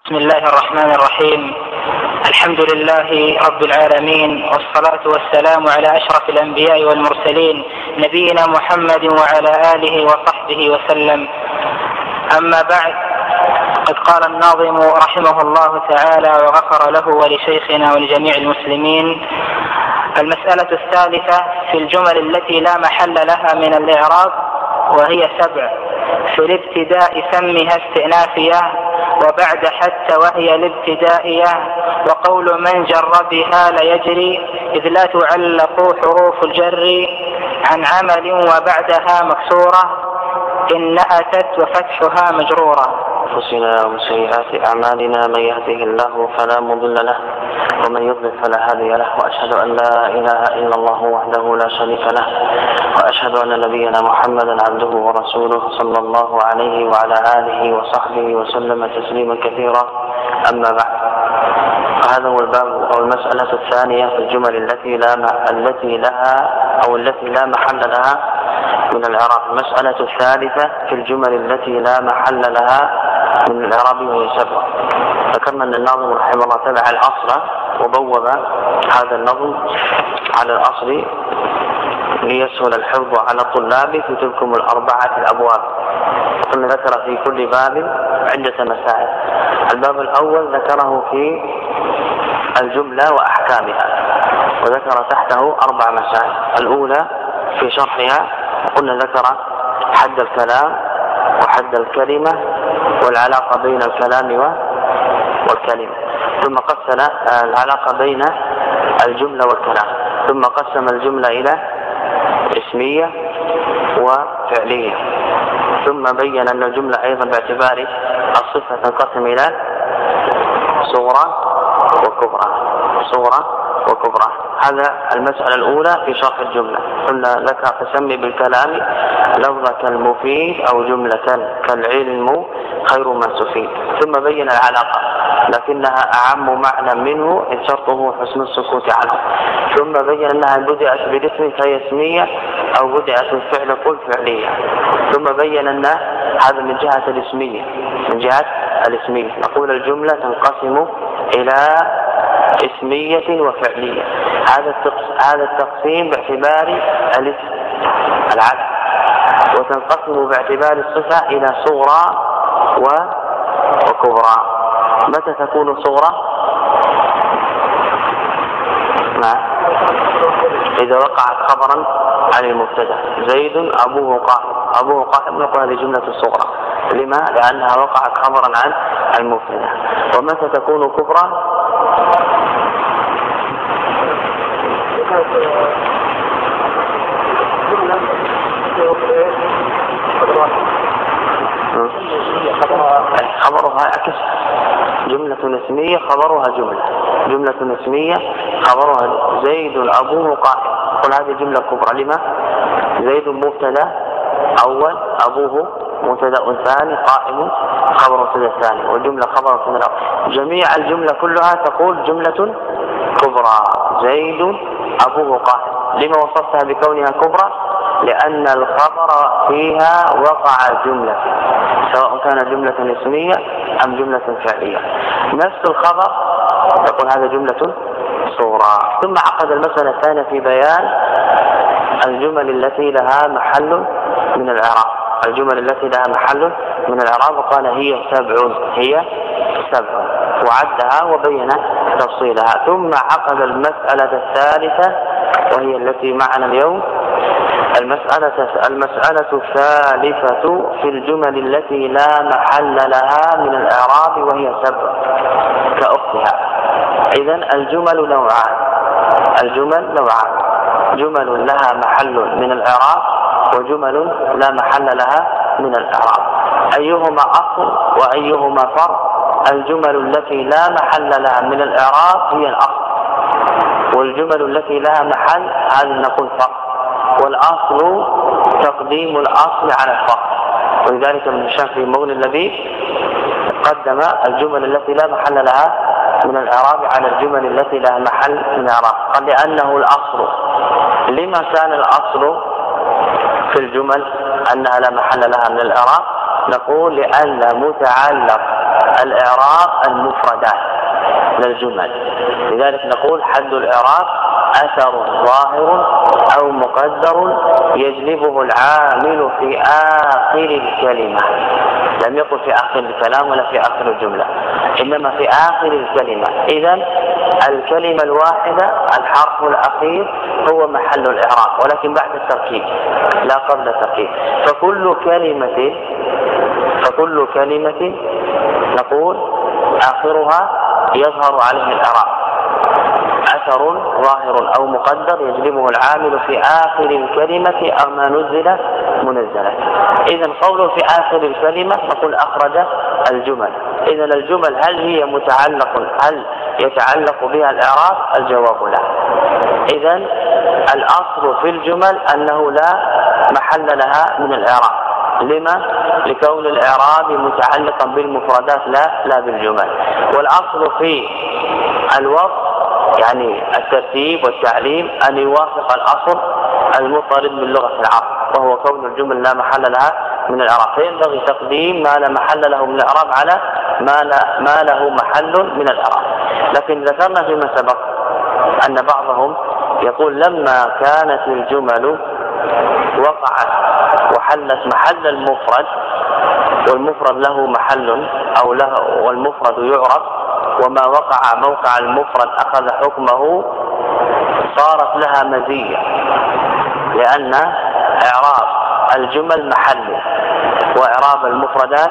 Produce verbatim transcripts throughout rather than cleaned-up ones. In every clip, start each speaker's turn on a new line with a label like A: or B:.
A: بسم الله الرحمن الرحيم. الحمد لله رب العالمين، والصلاة والسلام على أشرف الأنبياء والمرسلين نبينا محمد وعلى آله وصحبه وسلم. أما بعد، قد قال الناظم رحمه الله تعالى وغفر له ولشيخنا ولجميع المسلمين: المسألة الثالثة في الجمل التي لا محل لها من الإعراب، وهي سبع. في الابتداء سمها استئنافية، وبعد حتى وهي الابتدائية، وقول من جر بها ليجري، إذ لا تعلق حروف الجر عن عمل وبعدها مكسورة إن أتت وفتحها مجرورة.
B: أنفسنا ومن سيئات أعمالنا، من يهده الله فلا مضل له ومن يضلل فلا هادي له، وأشهد أن لا إله إلا الله وحده لا شريك له، وأشهد أن نبينا محمدا عبده ورسوله صلى الله عليه وعلى آله وصحبه وسلم تسليما كثيرا. أما بعد، فهذا هو الباب أو المسألة الثانية في الجمل التي لا التي لها أو التي لا محل لها من الإعراب. المسألة الثالثة في الجمل التي لا محل لها من الإعراب، وهي سبع. ذكرنا أن الناظم رحمه الله تبع الأصل وبوب هذا النظم على الأصل ليسهل الحفظ على الطلاب في تلكم الأربعة الأبواب. وقلنا ذكر في كل باب عدة مسائل. الباب الأول ذكره في الجملة وأحكامها، وذكر تحته أربع مسائل. الأولى في شرحها، وقلنا ذكر حد الكلام وحد الكلمة والعلاقة بين الكلام والكلمة، ثم قسم العلاقة بين الجملة والكلام، ثم قسم الجملة إلى اسمية وفعلية، ثم بين أن الجملة أيضا باعتبار الصفة تنقسم إلى صغرى وكبرى صغرى وكبرى. هذا المسألة الأولى في شرح الجملة. قلنا ذكر تسمي بالكلام لفظة كالمفيد أو جملة كالعلم خير ما استفيد، ثم بين العلاقة لكنها أعم معنى منه إذ شرطه حسن السكوت عنه، ثم بين أنها بدأت بالاسم فهي اسمية أو بدأت بالفعل قل فعلية، ثم بين أن هذا من جهة الاسمية من جهة الاسمية نقول الجملة تنقسم إلى اسمية وفعلية. هذا هذا التقسيم باعتبار الاسم العدد، وتنقسم باعتبار الصفة إلى صغرى وكبرى. متى تكون صغرى؟ نعم، إذا وقعت خبرا عن المبتدأ. زيد أبوه قائم، أبوه قائم نقول هذه جملة الصغرى. لما؟ لأنها وقعت خبرا عن المبتدأ. ومتى تكون كبرى؟ خبرها عكس، جملة اسمية خبرها جملة جملة اسمية خبرها زيد أبوه قائم، قل هذه جملة كبرى. لما؟ زيد مبتدأ أول، أبوه مبتدأ ثاني، قائم خبر مبتدأ ثاني، والجملة خبر مبتدأ. جميع الجملة كلها تقول جملة كبرى. زيد أبوه قائم. لما وصفتها بكونها كبرى؟ لأن الخبر فيها وقع جملة، سواء كان جملة اسمية أم جملة فعلية. نفس الخبر تقول هذا جملة صغرى. ثم عقد المسألة الثانية في بيان الجمل التي لها محل من الإعراب الجمل التي لها محل من الإعراب وقال هي سبع هي سبع وعدها وبين تفصيلها. ثم عقد المسألة الثالثة وهي التي معنا اليوم، المسألة المسألة الثالثة في الجمل التي لا محل لها من الإعراب وهي سبع كأختها. إذن الجمل نوعان الجمل نوعان جمل لها محل من الإعراب وجمل لا محل لها من الإعراب. أيهما أصل وأيهما فرع؟ الجمل التي لا محل لها من الإعراب هي الأصل، والجمل التي لها محل هذه نقول فرع. والأصل تقديم الأصل على الفرع، ولذلك ابن هشام في مغني اللبيب قدم الجمل التي لا محل لها من الإعراب على الجمل التي لها محل من الإعراب، قال لأنه الأصل. لما كان الأصل في الجمل أنها لا محل لها من الإعراب؟ نقول لأن متعلق الإعراب المفردات للجمل. لذلك نقول حد الإعراب أثر ظاهر أو مقدر يجلبه العامل في آخر الكلمة. لم يقل في آخر الكلام ولا في آخر الجملة، إنما في آخر الكلمة. إذن الكلمة الواحدة الحرف الأخير هو محل الإعراب، ولكن بعد التركيب لا قبل التركيب. فكل كلمة فكل كلمة نقول آخرها يظهر عليه الإعراب أثر ظاهر أو مقدر يجلبه العامل في آخر الكلمة أو ما نزل منزلا. إذن قوله في آخر الكلمة نقول أخرج الجمل. إذن الجمل هل هي متعلق هل يتعلق بها الإعراب؟ الجواب لا. إذن الأصل في الجمل أنه لا محل لها من الإعراب. لما؟ لكون الإعراب متعلقا بالمفردات لا لا بالجمل. والأصل في الوصف يعني الترتيب والتعليم أن يوافق الأصل المضطرد من لغة العرب، وهو كون الجمل لا محل لها من الإعراب. فينبغي تقديم ما لا محل له من الإعراب على ما لا ما له محل من الإعراب. لكن ذكرنا فيما سبق أن بعضهم يقول لما كانت الجمل وقعت وحلت محل المفرد، والمفرد له محل أو له والمفرد يعرف، وما وقع موقع المفرد أخذ حكمه، صارت لها مزية، لأن إعراب الجمل محل وإعراب المفردات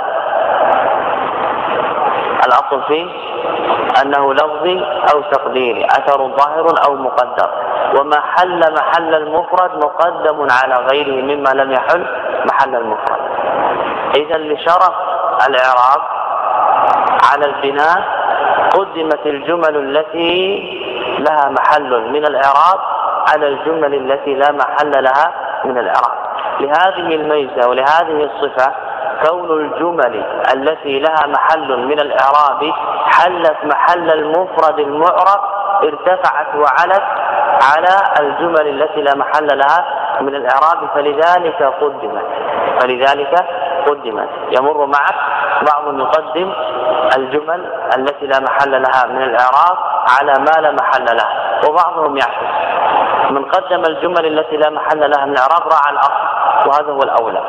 B: الأصل فيه أنه لفظي أو تقديري، أثر ظاهر أو مقدر، وما حل محل المفرد مقدم على غيره مما لم يحل محل المفرد. إذا لشرف الإعراب على البناء قدمت الجمل التي لها محل من الإعراب على الجمل التي لا محل لها من الإعراب. لهذه الميزة ولهذه الصفة كون الجمل التي لها محل من الإعراب حلت محل المفرد المعرب ارتفعت وعلت على الجمل التي لا محل لها من الإعراب، فلذلك قدمت فلذلك قدمت يمر معك بعض يقدم الجمل التي لا محل لها من الإعراب على ما لا محل لها، وبعضهم يعكس، من قدم الجمل التي لا محل لها من الإعراب راعى الأصل وهذا هو الأولى،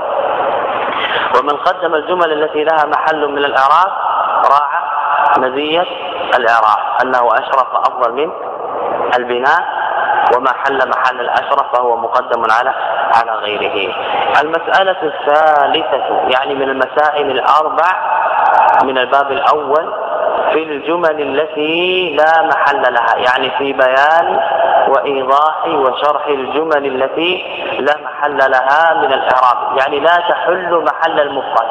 B: ومن قدم الجمل التي لها محل من الإعراب راعى مزية الإعراب أنه أشرف أفضل من البناء، وما حل محل الأشرف فهو مقدم على على غيره. المسألة الثالثة يعني من المسائل الأربع من الباب الأول في الجمل التي لا محل لها، يعني في بيان وإيضاح وشرح الجمل التي لا محل لها من الإعراب، يعني لا تحل محل المفرد.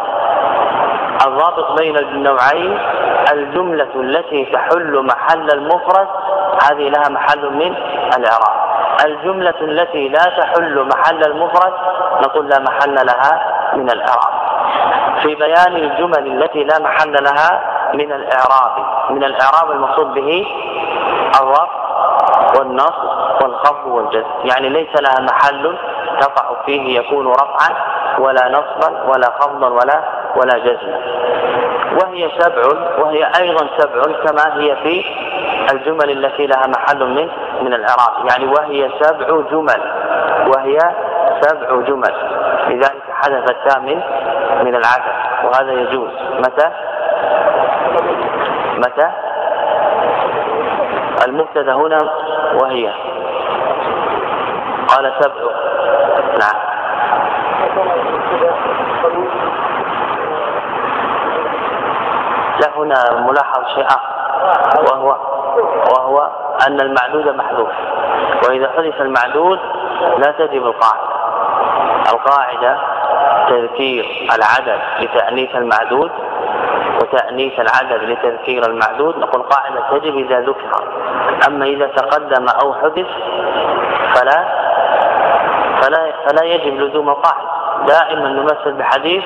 B: الضابط بين النوعين الجملة التي تحل محل المفرد هذه لها محل من الإعراب، الجملة التي لا تحل محل المفرد نقول لا محل لها من الإعراب. في بيان الجمل التي لا محل لها من الإعراب، من الإعراب المقصود به الرفع والنصب والخفض والجزم، يعني ليس لها محل تقع فيه يكون رفعا ولا نصبا ولا خفضا ولا ولا جزما، وهي سبع، وهي أيضا سبع كما هي في الجمل التي لها محل من من الإعراب، يعني وهي سبع جمل وهي سبع جمل لذلك حدث الثامن من العدد، وهذا يجوز متى متى المبتدا هنا وهي قال سبع. نعم لا هنا ملاحظ شيء آخر، وهو وهو أن المعدود محذوف، وإذا حدث المعدود لا تجب القاعدة. القاعدة تذكير العدد لتأنيث المعدود وتأنيث العدد لتذكير المعدود، نقول قاعدة تجب إذا ذكر، أما إذا تقدم أو حدث فلا فلا فلا يجب لزوم القاعدة. دائما نمثل بحديث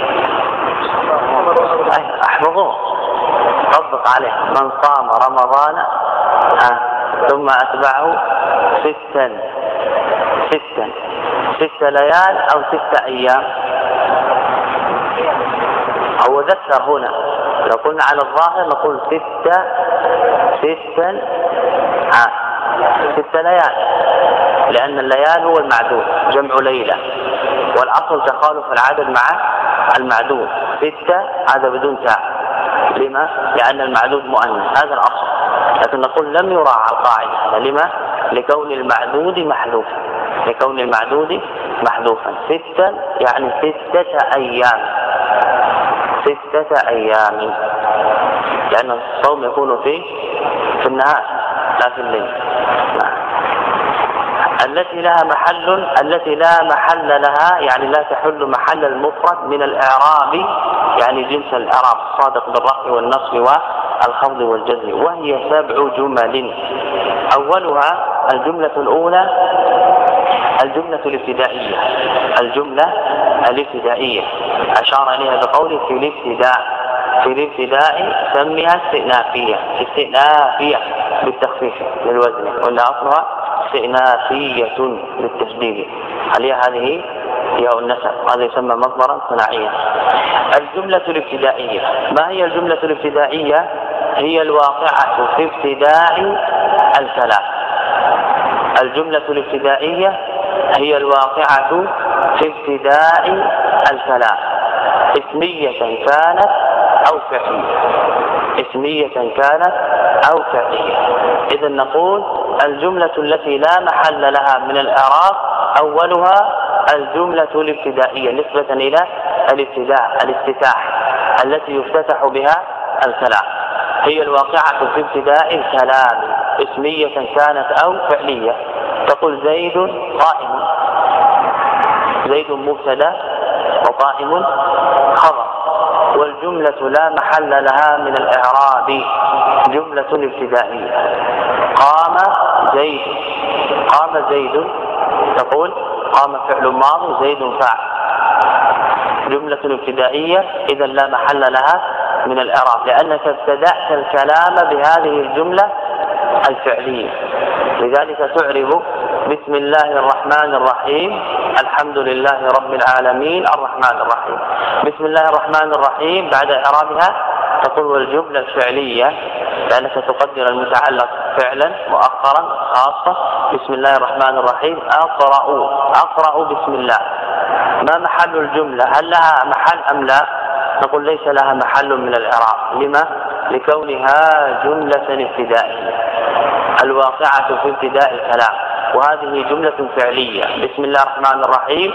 B: احفظوه طبق عليه: من صام رمضان آه. ثم أتبعه ستا ستا ست ليال أو ست أيام هو ذكر هنا. لو قلنا على الظاهر نقول ستة ستة آه. ستة ليال، لأن الليال هو المعدود جمع ليلة، والأصل تخالف العدد مع المعدود. ستة هذا بدون تاء. لما؟ لأن المعدود مؤنث، هذا الأصل. لكن نقول لم يراعى القاعدة. لما؟ لكون المعدود محذوفا، لكون المعدود محذوفا. ستة يعني ستة أيام، ستة أيام، لأن الصوم يكون في في النهار لا في الليل. التي لها محل، التي لا محل لها يعني لا تحل محل المفرد من الإعراب، يعني جنس الإعراب الصادق بالرفع والنصب والخفض والجزم، وهي سبع جمل. أولها الجملة الأولى الجملة الابتدائية، الجملة الابتدائية أشار إليها بقوله في الابتداء. في الابتداء سميها استئنافية، استئنافية بالتخفيف للوزن، وإلا أصلها استئنافية بالتشديد. هل هذه هي النسب، هذا يسمى مصدرا صناعيا. الجملة الابتدائية، ما هي الجملة الابتدائية؟ هي الواقعة في ابتداء الكلام. الجملة الابتدائية هي الواقعة في ابتداء الكلام، اسمية كانت أو فعلية، اسمية كانت أو فعلية. إذا نقول الجملة التي لا محل لها من الإعراب أولها الجملة الابتدائية نسبة إلى الابتداء، الافتتاح التي يفتتح بها الكلام، هي الواقعة في ابتداء الكلام، اسمية كانت أو فعلية. تقول زيد قائم، زيد مبتدأ وقائم خبر، والجملة لا محل لها من الإعراب، جملة ابتدائية. قام زيد، قام زيد، تقول قام فعل ماضي زيد فاعل، جملة ابتدائية إذا لا محل لها من الإعراب، لأنك ابتدأت الكلام بهذه الجملة الفعلية. لذلك تعرب بسم الله الرحمن الرحيم، الحمد لله رب العالمين الرحمن الرحيم. بسم الله الرحمن الرحيم بعد إعرابها تقول والجملة الفعلية، لأنك تقدر المتعلق فعلا مؤخرا خاصة. بسم الله الرحمن الرحيم أقرأ، أقرأ بسم الله. ما محل الجملة؟ هل لها محل أم لا؟ نقول ليس لها محل من الإعراب. لما؟ لكونها جملة ابتدائية الواقعة في ابتداء الكلام، وهذه جملة فعلية. بسم الله الرحمن الرحيم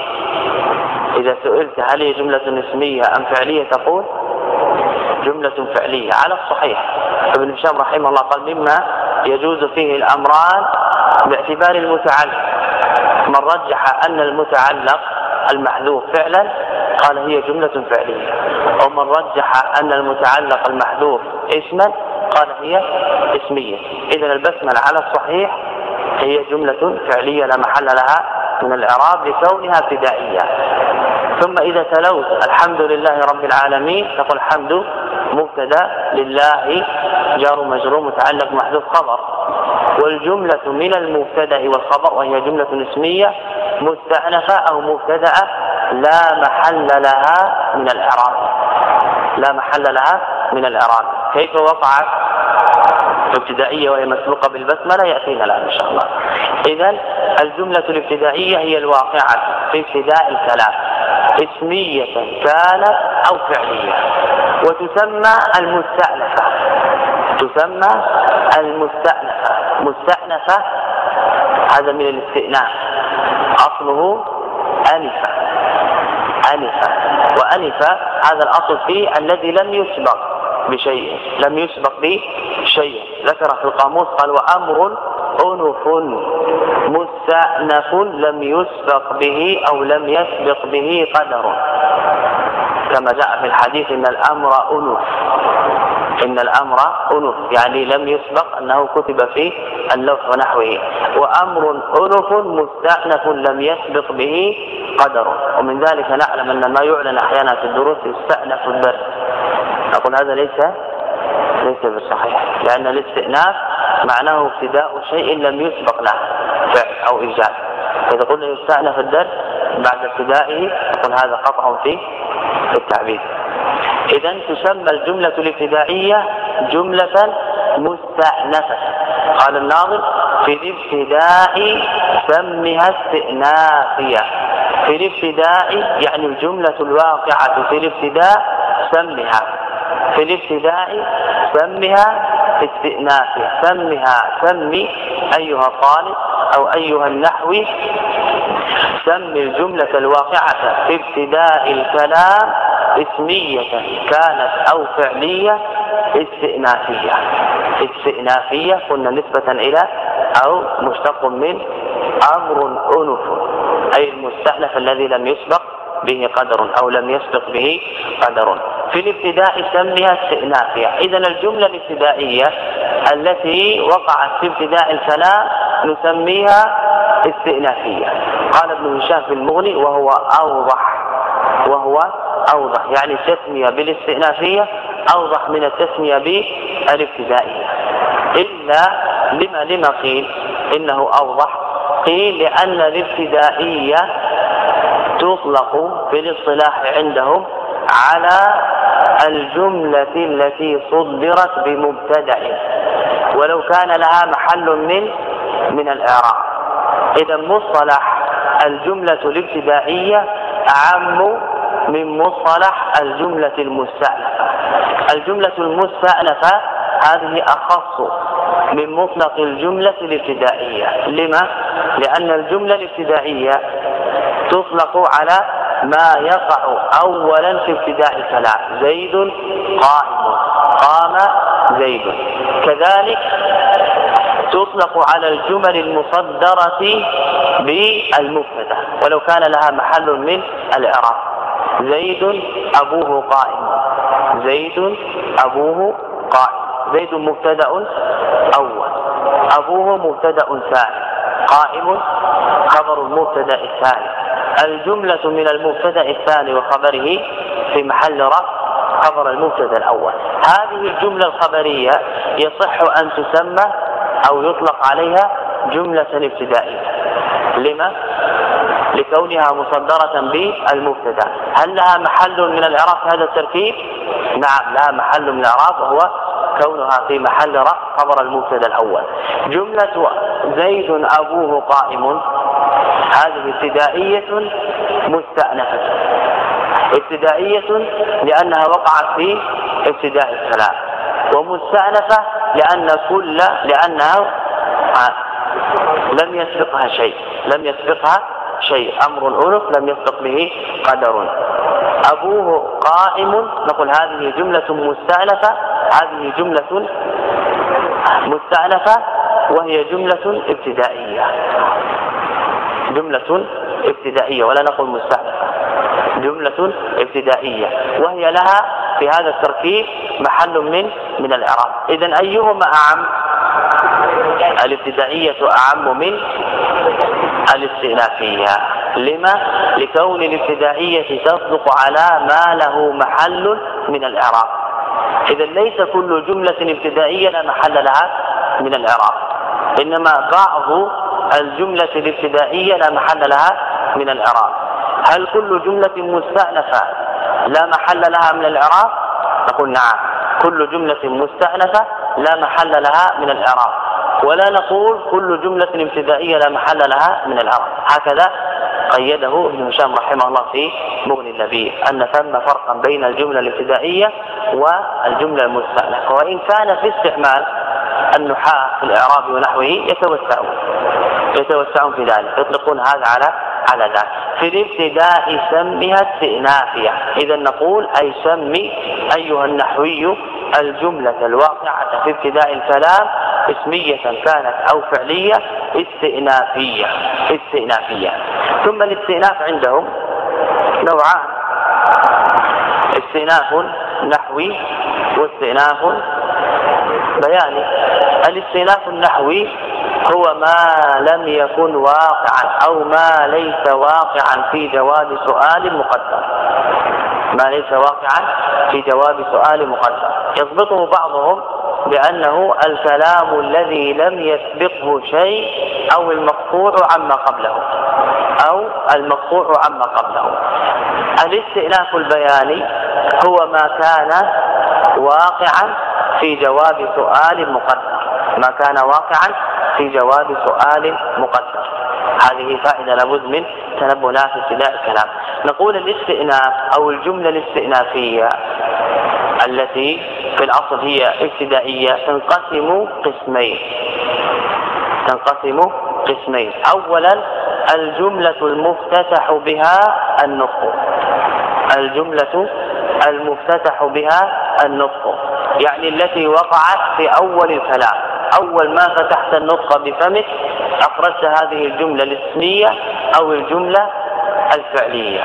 B: إذا سئلت هل هي جملة اسمية أم فعلية تقول جملة فعلية على الصحيح. ابن هشام رحمه الله قال مما يجوز فيه الأمران باعتبار المتعلق، من رجح أن المتعلق المحذوف فعلا قال هي جملة فعلية، ومن رجح أن المتعلق المحذوف اسما قال هي اسمية. إذن البسملة على الصحيح هي جملة فعلية لا محل لها من الإعراب لكونها ابتدائية. ثم إذا تلوت الحمد لله رب العالمين تقول الحمد مبتدا لله جار مجرور متعلق محذوف خبر، والجملة من المبتدا والخبر وهي جملة اسمية مستأنفة أو مبتدأة لا محل لها من الإعراب، لا محل لها من الإعراب. كيف وقعت ابتدائية وهي مسبوقة بالبسملة يأتينا الآن إن شاء الله. إذن الجملة الابتدائية هي الواقعة في ابتداء الكلام، اسمية كانت أو فعلية، وتسمى المستأنفة، تسمى المستأنفة. مستأنفة هذا من الاستئناف، أصله أنفة، أنفة، وأنفة هذا الأصل فيه الذي لم يسبق بشيء، لم يسبق بشيء. ذكر في القاموس قال وأمر أنف مستأنف لم يسبق به أو لم يسبق به قدر، كما جاء في الحديث إن الأمر أنف، إن الأمر أنف يعني لم يسبق أنه كتب في اللوح ونحوه. وأمر أنف مستأنف لم يسبق به قدر. ومن ذلك نعلم أن ما يعلن أحيانا في الدروس يستأنف الدرس، أقول هذا ليس ليس بالصحيح، لأن الاستئناف معناه ابتداء شيء لم يسبق له فعل أو إيجاد. إذا قلنا يستأنف الدرس بعد ابتدائه نقول هذا قطع في التعبير. إذن تسمى الجملة الابتدائية جملة مستأنفة. قال الناظم: في الابتداء سمها استئنافية. في الابتداء يعني الجملة الواقعة في الابتداء سمها، في الابتداء سمها استئنافية. سمها، سمي أيها الطالب أو أيها النحوي، سمي الجملة الواقعة في ابتداء الكلام اسمية كانت أو فعلية استئنافية. استئنافية قلنا نسبة إلى أو مشتق من أمر أنف، أي المستأنف الذي لم يسبق به قدر أو لم يسبق به قدر. في الابتداء سميها استئنافية. إذن الجملة الابتدائية التي وقعت في ابتداء الكلام نسميها استئنافية. قال ابن هشام في المغني: وهو أوضح، وهو أوضح يعني التسمية بالاستئنافية أوضح من التسمية بالابتدائية. إلا لما لما قيل إنه أوضح؟ قيل لأن الابتدائية تطلق في الاصطلاح عندهم على الجملة التي صدرت بمبتدأ ولو كان لها محل من من الإعراب. إذا مصطلح الجملة الابتدائية أعم من مصطلح الجملة المستأنفة. الجملة المستأنفة هذه أخص من مطلق الجملة الابتدائية. لما؟ لأن الجملة الابتدائية تطلق على ما يقع أولا في ابتداء الكلام: زيد قائم، قام زيد. كذلك تطلق على الجمل المصدرة بالمبتدأ ولو كان لها محل من الإعراب: زيد أبوه قائم، زيد أبوه قائم. زيد مبتدأ أول، أبوه مبتدأ ثاني، قائم خبر المبتدأ الثاني. الجملة من المبتدأ الثاني وخبره في محل رفع خبر المبتدأ الأول. هذه الجملة الخبرية يصح أن تسمى أو يطلق عليها جملة ابتدائية. لما؟ لكونها مصدرة بالمبتدأ. هل لها محل من الإعراب في هذا التركيب؟ نعم، لها محل من الإعراب وهو كونها في محل رفع خبر المبتدأ الأول. جملة زيد أبوه قائم هذه ابتدائية مستأنفة، ابتدائية لأنها وقعت في ابتداء الكلام، ومستأنفة لأن كل لأنها لم يسبقها شيء، لم يسبقها شيء، أمر أنف لم يسبق به قدر. أبوه قائم نقول هذه جملة مستأنفة، هذه جملة مستأنفة وهي جملة ابتدائية، جملة ابتدائية ولا نقول مستأنفة، جملة ابتدائية وهي لها في هذا التركيب محل من من الإعراب. إذن أيهما أعم؟ الابتدائية أعم من الاستئنافية. لما؟ لكون الابتدائية تصدق على ما له محل من الإعراب. إذن ليس كل جملة ابتدائية لا محل لها من الإعراب، إنما بعض الجملة الابتدائية لا محل لها من الإعراب. هل كل جملة مستأنفة لا محل لها من الإعراب؟ نقول نعم، كل جملة مستأنفة لا محل لها من الإعراب، ولا نقول كل جملة ابتدائية لا محل لها من الإعراب. هكذا قيده ابن هشام رحمه الله في مغني اللبيب، أن ثم فرقا بين الجملة الابتدائية والجملة المستأنفة، وإن كان في استعمال النحاة في الإعراب ونحوه يتوسعون يتوسعون في ذلك، يطلقون هذا على على ذلك. في الابتداء سمها استئنافية. إذا نقول أي سمي أيها النحوي الجملة الواقعة في ابتداء الكلام اسمية كانت أو فعلية استئنافية استئنافية. ثم الاستئناف عندهم نوعان: استئناف نحوي واستئناف بياني. الاستئناف النحوي هو ما لم يكن واقعا أو ما ليس واقعا في جواب سؤال مقدر، ما ليس واقعا في جواب سؤال مقدر. يضبطه بعضهم بأنه الكلام الذي لم يسبقه شيء أو المقطوع عما قبله أو المقطوع عما قبله. الاستئناف البياني هو ما كان واقعا في جواب سؤال مقدر، ما كان واقعا في جواب سؤال مقدر. هذه فائدة لابد من تنبه لها في ابتداء الكلام. نقول الاستئناف أو الجملة الاستئنافية التي في الأصل هي ابتدائية تنقسم قسمين تنقسم قسمين أولا الجملة المفتتح بها النطق، الجملة المفتتح بها النطق يعني التي وقعت في أول الكلام، أول ما فتحت النطق بفمك أخرجت هذه الجملة الاسمية أو الجملة الفعلية.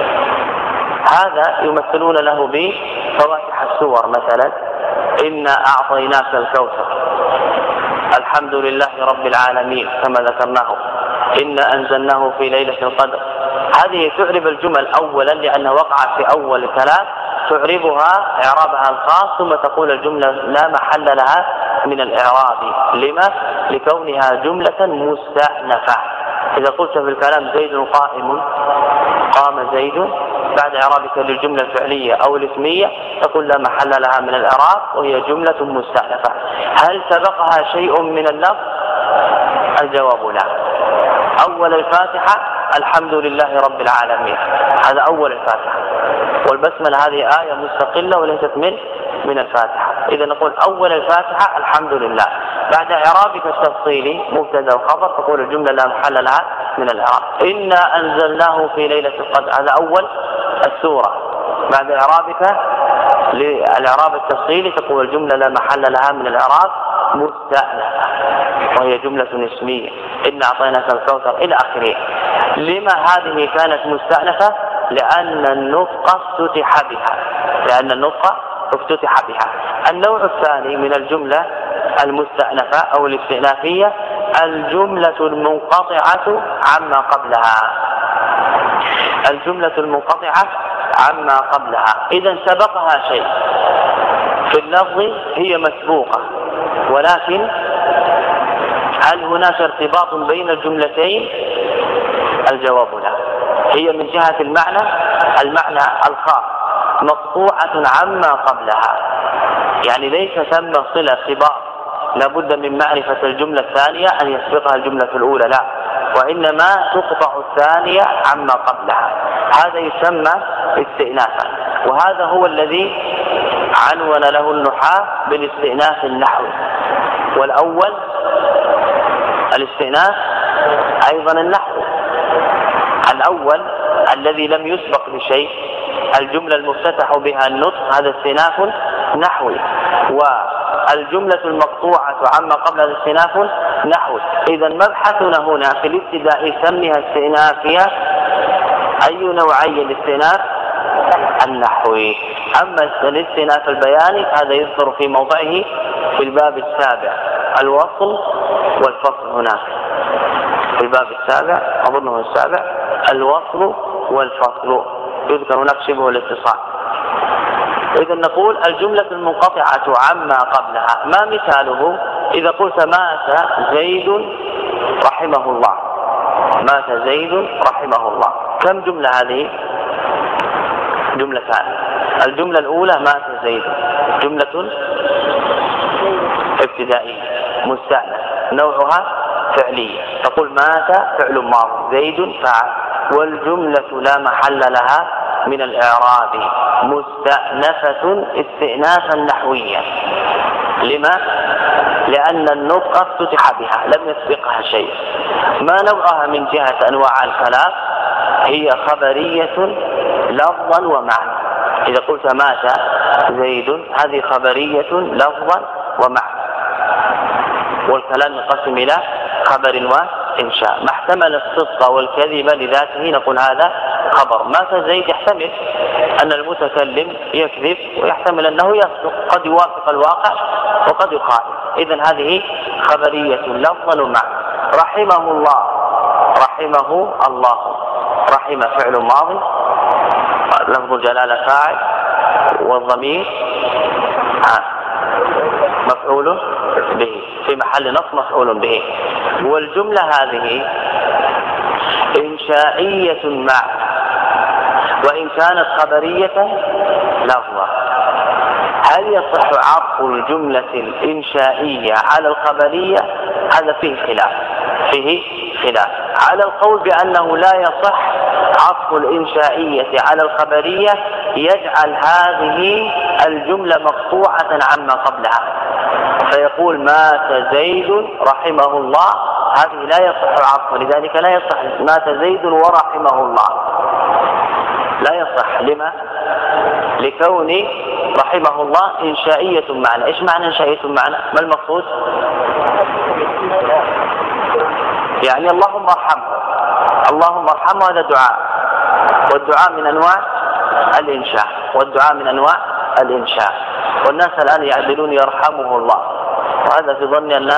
B: هذا يمثلون له بفواتح السور، مثلا إنا أعطيناك الكوثر، الحمد لله رب العالمين كما ذكرناه، إنا أنزلناه في ليلة القدر. هذه تعرب الجمل أولا لأنها وقعت في أول الكلام، تعربها إعرابها الخاص ثم تقول الجملة لا محل لها من الإعراب. لما؟ لكونها جملة مستأنفة. إذا قلت في الكلام زيد قائم، قام زيد، بعد إعرابك للجملة الفعلية أو الاسمية تقول لا محل لها من الإعراب وهي جملة مستأنفة. هل سبقها شيء من اللفظ؟ الجواب لا. أول الفاتحة الحمد لله رب العالمين، هذا أول الفاتحة، والبسملة هذه آية مستقلة وليست من من الفاتحة. إذا نقول أول الفاتحة الحمد لله، بعد إعرابك التفصيلي مبتدأ وخبر تقول الجملة لا محل لها من الإعراب. إنا أنزلناه في ليلة القدر، هذا أول السورة، بعد إعرابك للإعراب التفصيلي تقول الجملة لا محل لها من الإعراب مستأنفة وهي جملة اسمية، إنا أعطيناك الكوثر إلى آخره. لما هذه كانت مستأنفة؟ لأن النطق افتتح بها، لأن النطق افتتح بها. النوع الثاني من الجملة المستأنفة أو الاستئنافية الجملة المنقطعة عما قبلها، الجملة المنقطعة عما قبلها. إذا سبقها شيء في اللفظ هي مسبوقة، ولكن هل هناك ارتباط بين الجملتين؟ الجواب لا. هي من جهة المعنى المعنى الخاص مقطوعة عما قبلها، يعني ليس ثم صلة ارتباط لابد من معرفة الجملة الثانية أن يسبقها الجملة الأولى، لا، وإنما تقطع الثانية عما قبلها. هذا يسمى استئنافا، وهذا هو الذي عنون له النحاة بالاستئناف النحوي. والأول الاستئناف أيضا النحو. الأول الذي لم يسبق بشيء، الجملة المفتتح بها النطق، هذا استئناف نحوي، والجملة المقطوعة عما قبل هذا استئناف نحوي. إذا مبحثنا هنا في الابتداء سميها استئنافية. أي نوعي الاستئناف؟ النحوي. أما الاستئناف البياني هذا يذكر في موضعه في الباب السابع، الوصل والفصل. هناك في الباب السابع أظنه السابع الوصل والفصل يذكر هناك شبه الاتصال. إذا نقول الجملة المنقطعة عما قبلها، ما مثاله؟ إذا قلت مات زيد رحمه الله، مات زيد رحمه الله، كم جملة هذه؟ جملتان. الجملة الأولى مات زيد، جملة ابتدائية مستأنف نوعها فعلية، تقول مات فعل ماضي زيد فعل، والجملة لا محل لها من الإعراب مستأنفة استئنافا نحويا. لما؟ لأن النطق افتتح بها لم يسبقها شيء. ما نوعها من جهة أنواع الكلام؟ هي خبرية لفظا ومعنى. إذا قلت مات زيد هذه خبرية لفظا ومعنى، والكلام ينقسم إلى خبر وإنشاء. ما احتمل الصدق والكذب لذاته نقول هذا خبر. مات زيد يحتمل أن المتكلم يكذب ويحتمل أنه يصدق، قد يوافق الواقع وقد يخالف. إذن هذه خبرية لفظا ومعنى. رحمه الله، رحمه الله، رحم فعل ماضي لفظ الجلالة فاعل، والضمير مفعول به في محل نصب مفعول به. والجملة هذه إنشائية معنى وإن كانت خبرية لفظة. هل يصح عطف الجملة الإنشائية على الخبرية؟ هذا فيه خلاف فيه خلاف على القول بأنه لا يصح عطف الإنشائية على الخبرية يجعل هذه الجملة مقطوعة عما قبلها، فيقول مات زيد رحمه الله، هذه لا يصح عطفه، لذلك لا يصح مات زيد ورحمه الله، لا يصح. لما؟ لكون رحمه الله إنشائية معنى. إيش معنى إنشائية معنى؟ ما المقصود؟ يعني اللهم ارحمه، اللهم ارحمه، هذا دعاء، والدعاء من أنواع الإنشاء، والدعاء من أنواع الإنشاء. والناس الآن يعدلون يرحمه الله، وهذا في ظن الناس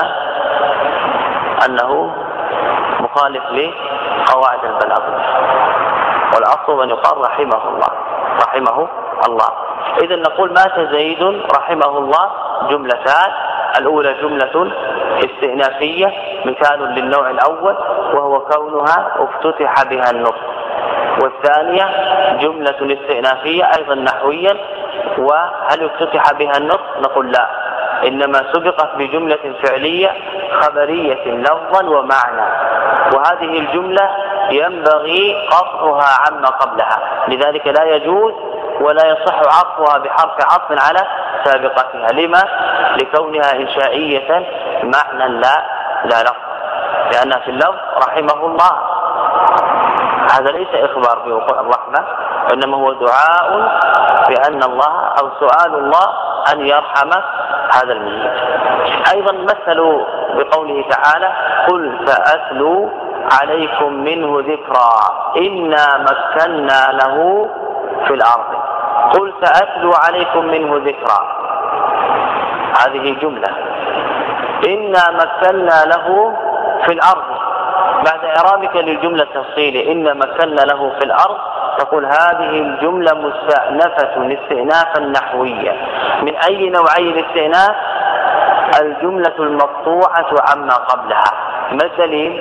B: أنه مخالف لقواعد البلاغة، والأصل أن يقال رحمه الله رحمه الله. إذا نقول مات زيد رحمه الله جملتان، الأولى جملة استئنافية مثال للنوع الأول وهو كونها افتتح بها النطق، والثانية جملة استئنافية أيضا نحويا، وهل افتتح بها النطق؟ نقول لا، إنما سبقت بجملة فعلية خبرية لفظا ومعنى، وهذه الجملة ينبغي قطعها عما قبلها، لذلك لا يجوز ولا يصح عطفها بحرف عطف على سابقتها. لما؟ لكونها إنشائية معنى لا لا لفظ، لأنها في اللفظ رحمه الله، هذا ليس إخبار بوقوع الرحمة، وإنما هو دعاء بأن الله أو سؤال الله أن يرحم هذا الميت. أيضا مثلوا بقوله تعالى قل سأتلو عليكم منه ذكرا إنا مكنا له في الأرض، قل سأتلو عليكم منه ذكرا، هذه جملة. إنا مكنا له في الأرض، بعد إعرابك للجملة التفصيلية إنا مكنا له في الأرض تقول هذه الجملة مستأنفة استئنافا نحويا. من أي نوعي الاستئناف؟ الجملة المقطوعة عما قبلها. ما الدليل؟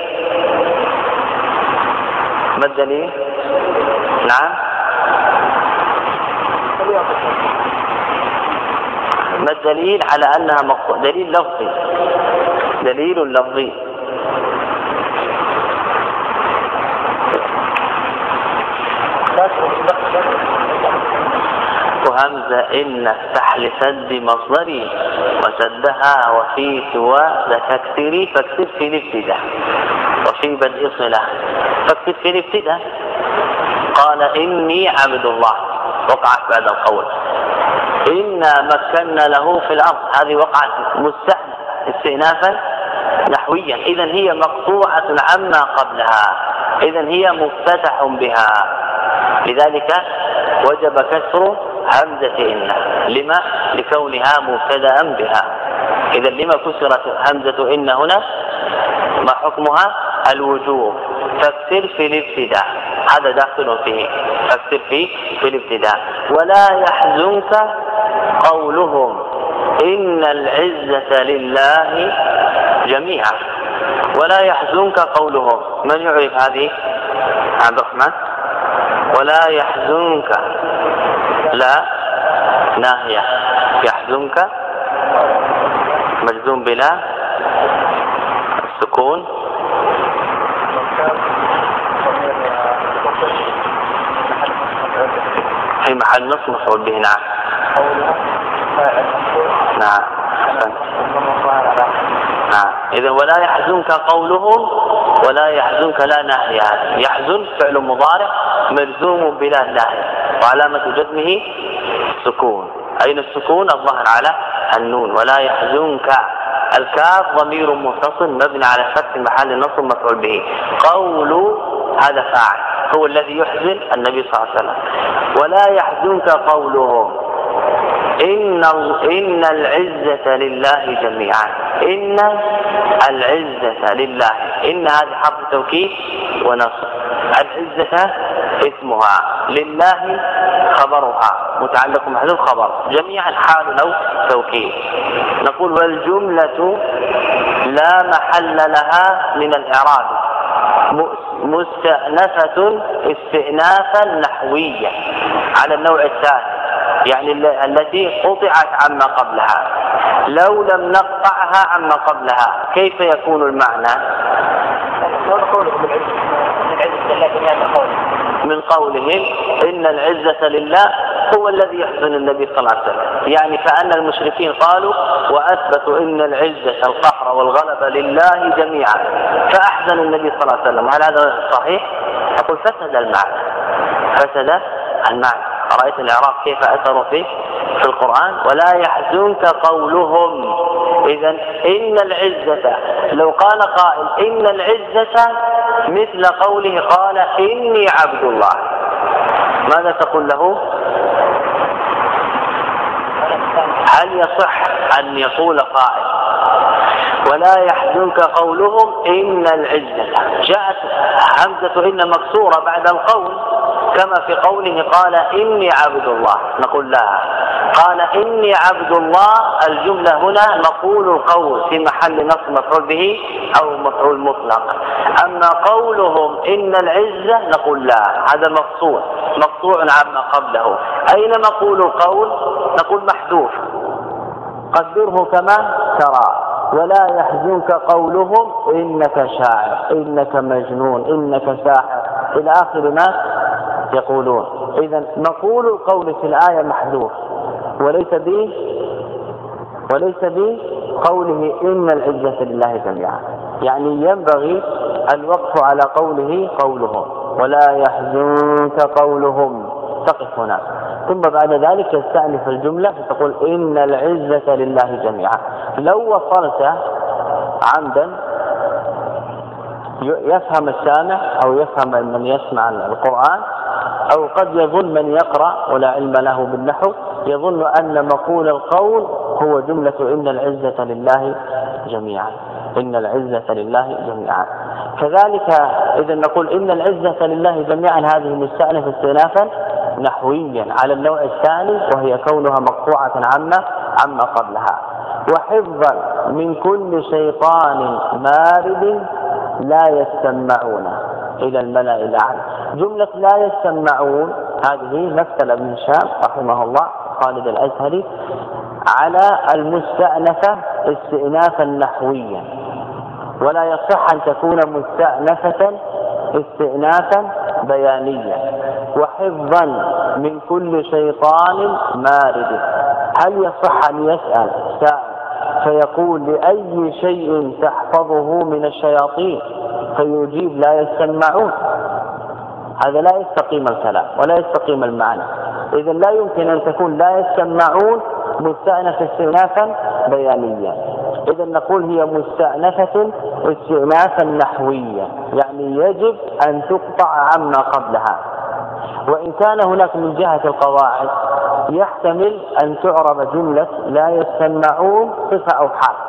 B: ما الدليل؟ نعم، ما الدليل على أنها مقطوعة؟ دليل لفظي، دليل لفظي. وهمزة إن افتح لسد مصدري وسدها وفي سوى ذككتري فاكتب في الابتداء وفي بدء صلة، فاكتب في الابتداء. قال إني عبد الله، وقعت بعد القول. إنا مكنا له في الأرض، هذه وقعت مستأنف استئنافا نحويا، إذا هي مقطوعة عما قبلها، إذا هي مفتتح بها، لذلك وجب كسر همزة إن. لما؟ لكونها مبتدأ بها. إذا لما كسرت همزة إن هنا؟ ما حكمها؟ الوجوب. فاكسر في الابتداء، هذا داخل فيه، فاكسر في في الابتداء. ولا يحزنك قولهم إن العزة لله جميعا، ولا يحزنك قولهم. من يعرف هذه؟ عبد الرحمن. ولا يحزنك، لا ناهية، يحزنك مجزوم بلا السكون، في محل نصب مفعول به. نعم نعم نعم. إذا ولا يحزنك قولهم، ولا يحزنك لا ناهية. يحزن فعل مضارع مجزوم بلا ناهية، وعلامة جزمه السكون. أين السكون؟ الظهر على النون. ولا يحزنك، الكاف ضمير متصل مبني على فتح محل نصب مفعول به. قول هذا فاعل، هو الذي يحزن النبي صلى الله عليه وسلم. ولا يحزنك قولهم إن إن العزة لله جميعا. إن العزة لله، إن هذه حرف توكيد ونصب، العزة اسمها، لله خبرها، متعلق محذوف خبر، جميعا حال أو توكيد. نقول والجملة لا محل لها من الإعراب مستأنفة استئنافا نحويا على النوع الثاني، يعني التي قطعت عما قبلها. لو لم نقطعها عما قبلها كيف يكون المعنى؟ من قولهم إن العزة لله هو الذي يحزن النبي صلى الله عليه وسلم، يعني كأن المشركين قالوا وأثبتوا إن العزة القهر والغلبة لله جميعا، فأحزن النبي صلى الله عليه وسلم. هل هذا صحيح؟ أقول فسد المعنى، فسد المعنى. رأيت الإعراب كيف أثروا فيه في القرآن؟ ولا يحزنك قولهم. إذن إن العزة، لو قال قائل إن العزة مثل قوله قال إني عبد الله، ماذا تقول له؟ هل يصح أن يقول قائل ولا يحزنك قولهم إن العزة، جاءت همزة إن مكسورة بعد القول كما في قوله قال إني عبد الله، نقول لا، قال إني عبد الله الجملة هنا مقول القول في محل نصب مفعول به أو مفعول مطلق. أما قولهم إن العزة نقول لا، هذا مفصول مقطوع عما قبله. أين مقول القول؟ نقول محذوف، قدره كما ترى. ولا يحزنك قولهم إنك شاعر، إنك مجنون، إنك ساحر، إلى آخر ما يقولون. إذن مقول القول في الآية محذوف، وليس به وليس به قوله إن العزة لله جميعا، يعني ينبغي الوقف على قوله قولهم ولا يحزنك قولهم، تقف هنا، ثم بعد ذلك يستأنف الجملة فتقول إن العزة لله جميعا. لو وصلت عمدا يفهم السامع أو يفهم من يسمع القرآن، أو قد يظن من يقرأ ولا علم له بالنحو يظن أن مقول القول هو جملة إن العزة لله جميعا، إن العزة لله جميعا. كذلك إذا نقول إن العزة لله جميعا هذه مستأنف استئنافا نحويا على النوع الثاني، وهي كونها مقطوعة عما عما قبلها. وحفظا من كل شيطان مارد لا يستمعون إلى الملأ الأعلى. جملة لا يستمعون هذه مثل ابن هشام رحمه الله خالد الأزهري على المستأنفة استئنافا نحويا، ولا يصح أن تكون مستأنفة استئنافا بيانيا. وحفظا من كل شيطان مارد، هل يصح أن يسأل سائل فيقول لأي شيء تحفظه من الشياطين فيجيب لا يستمعون؟ هذا لا يستقيم الكلام ولا يستقيم المعنى. إذا لا يمكن أن تكون لا يستمعون مستأنفة استئنافا بيانيا. إذا نقول هي مستأنفة استئنافا نحويا، يعني يجب أن تقطع عما قبلها. وإن كان هناك من جهة القواعد يحتمل أن تعرب جملة لا يستمعون صفة أو حال،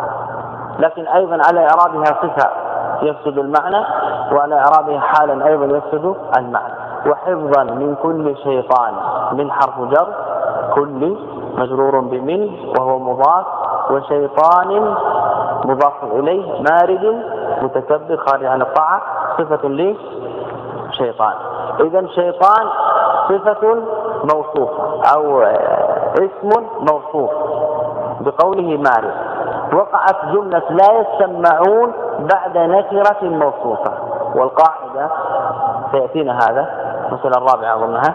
B: لكن أيضا على إعرابها صفة يفسد المعنى، وعلى إعرابها حالا أيضا يفسد المعنى. وحفظا من كل شيطان، من حرف جر، كل مجرور بمن وهو مضاف، وشيطان مضاف إليه، مارد متكبر خارج عن الطاعة صفة لشيطان. إذن شيطان صفة موصوفة أو اسم موصوف بقوله مارد. وقعت جملة لا يستمعون بعد نكرة موصوفة، والقاعدة سيأتينا هذا مثل الرابعة أظنها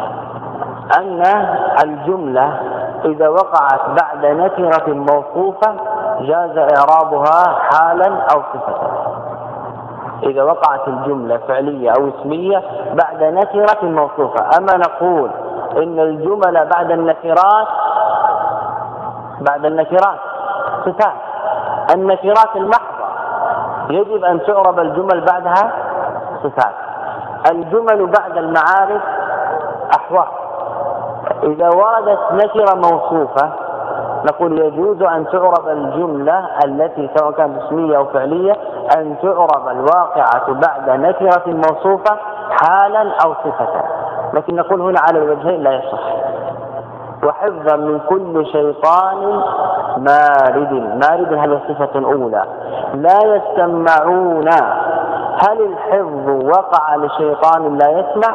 B: أن الجملة إذا وقعت بعد نكرة موصوفة جاز إعرابها حالا أو صفة. إذا وقعت الجملة فعلية أو اسمية بعد نكرة موصوفة. أما نقول إن الجمل بعد النكرات بعد النكرات صفات، النكرات المحضة يجب أن تعرب الجمل بعدها صفات. الجمل بعد المعارف أحوال. إذا وردت نكرة موصوفة نقول يجوز أن تعرب الجملة التي سواء كانت اسمية أو فعلية أن تعرب الواقعة بعد نكرة موصوفة حالا أو صفة، لكن نقول هنا على الوجهين لا يصح. وحفظا من كل شيطان مارد، مارد هذه صفة أولى. لا يسمعون، هل الحفظ وقع لشيطان لا يسمع؟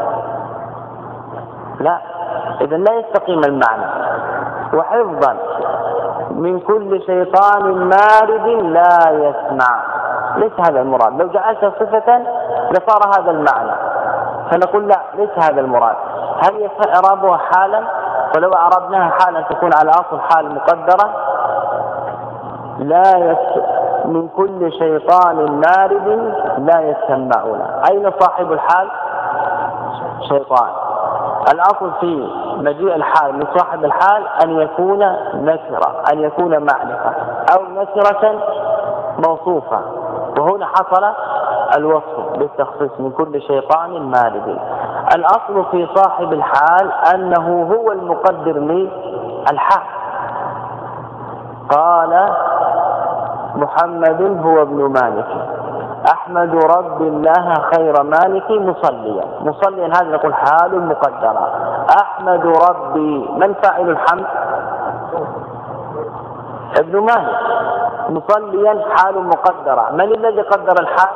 B: لا، إذن لا يستقيم المعنى. وحفظا من كل شيطان مارد لا يسمع، ليس هذا المراد. لو جعلت صفة لصار هذا المعنى، فنقول لا، ليس هذا المراد. هل يصح إعرابها حالا؟ ولو أعربناها حالا تكون على أصل حال مقدرة. لا يس من كل شيطان مارد لا يسمعون، أين صاحب الحال؟ شيطان. الأصل في مجيء الحال من صاحب الحال أن يكون نكرة، أن يكون معرفة أو نكرة موصوفة، وهنا حصل الوصف بالتخصيص من كل شيطان مارد. الأصل في صاحب الحال أنه هو المقدر للحال. قال محمد هو ابن مالك، أحمد رب الله خير مالك مصليا. مصليا هذا نقول حال مقدرة. أحمد ربي، من فاعل الحمد؟ ابن مالك. مصليا حال مقدرة، من الذي قدر الحال؟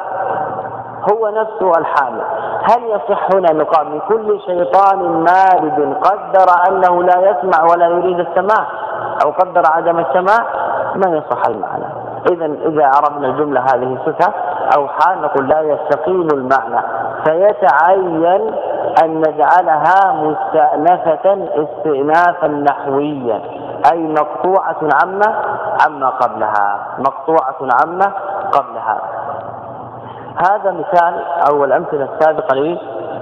B: هو نفسه الحال. هل يصح هنا نقال من كل شيطان مارد قدر أنه لا يسمع ولا يريد السماع، أو قدر عدم السماع؟ ما يصح المعنى. إذن إذا عرفنا الجملة هذه صفة أو حال نقول لا يستقيم المعنى، فيتعين أن نجعلها مستأنفة استئنافا نحويا، أي مقطوعة عما عما قبلها، مقطوعة عما قبلها. هذا مثال أو الأمثلة السابقة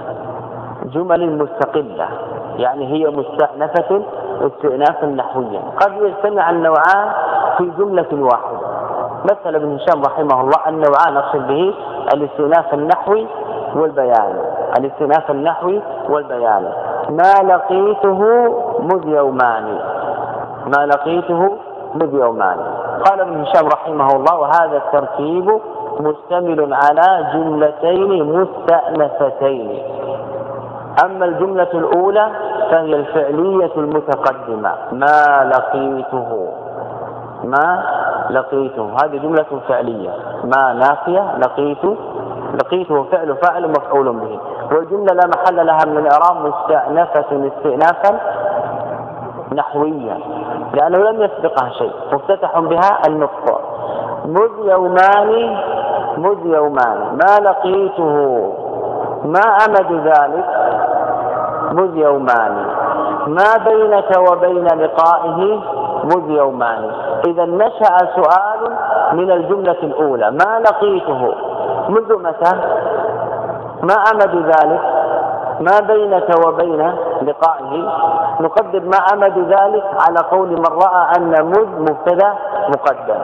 B: لجمل مستقلة، يعني هي مستأنفة استئنافا نحويا. قد يجتمع النوعان في جملة واحدة. مثل ابن هشام رحمه الله النوعان أقصد به الاستئناف النحوي والبيان. الاستئناف النحوي والبيان. ما لقيته مذ يومان، ما لقيته مذ يومان. قال ابن هشام رحمه الله وهذا الترتيب مشتمل على جملتين مستأنفتين. أما الجملة الأولى فهي الفعلية المتقدمة، ما لقيته، ما لقيته، هذه جملة فعلية. ما نافية، لقيت، لقيته فعل فاعل مفعول به. والجملة لا محل لها من الإعراب مستأنفة استئنافا نحويا، لأنه لم يسبقها شيء، مفتتح بها النطق. مذ يومان، مذ يومان، ما لقيته، ما أمد ذلك؟ مذ يومان. ما بينك وبين لقائه؟ مذ يومان. إذا نشأ سؤال من الجملة الأولى، ما لقيته منذ متى؟ ما أمد ذلك؟ ما بينك وبين لقائه؟ نقدر ما أمد ذلك على قول من رأى أن مذ مبتدأ مقدم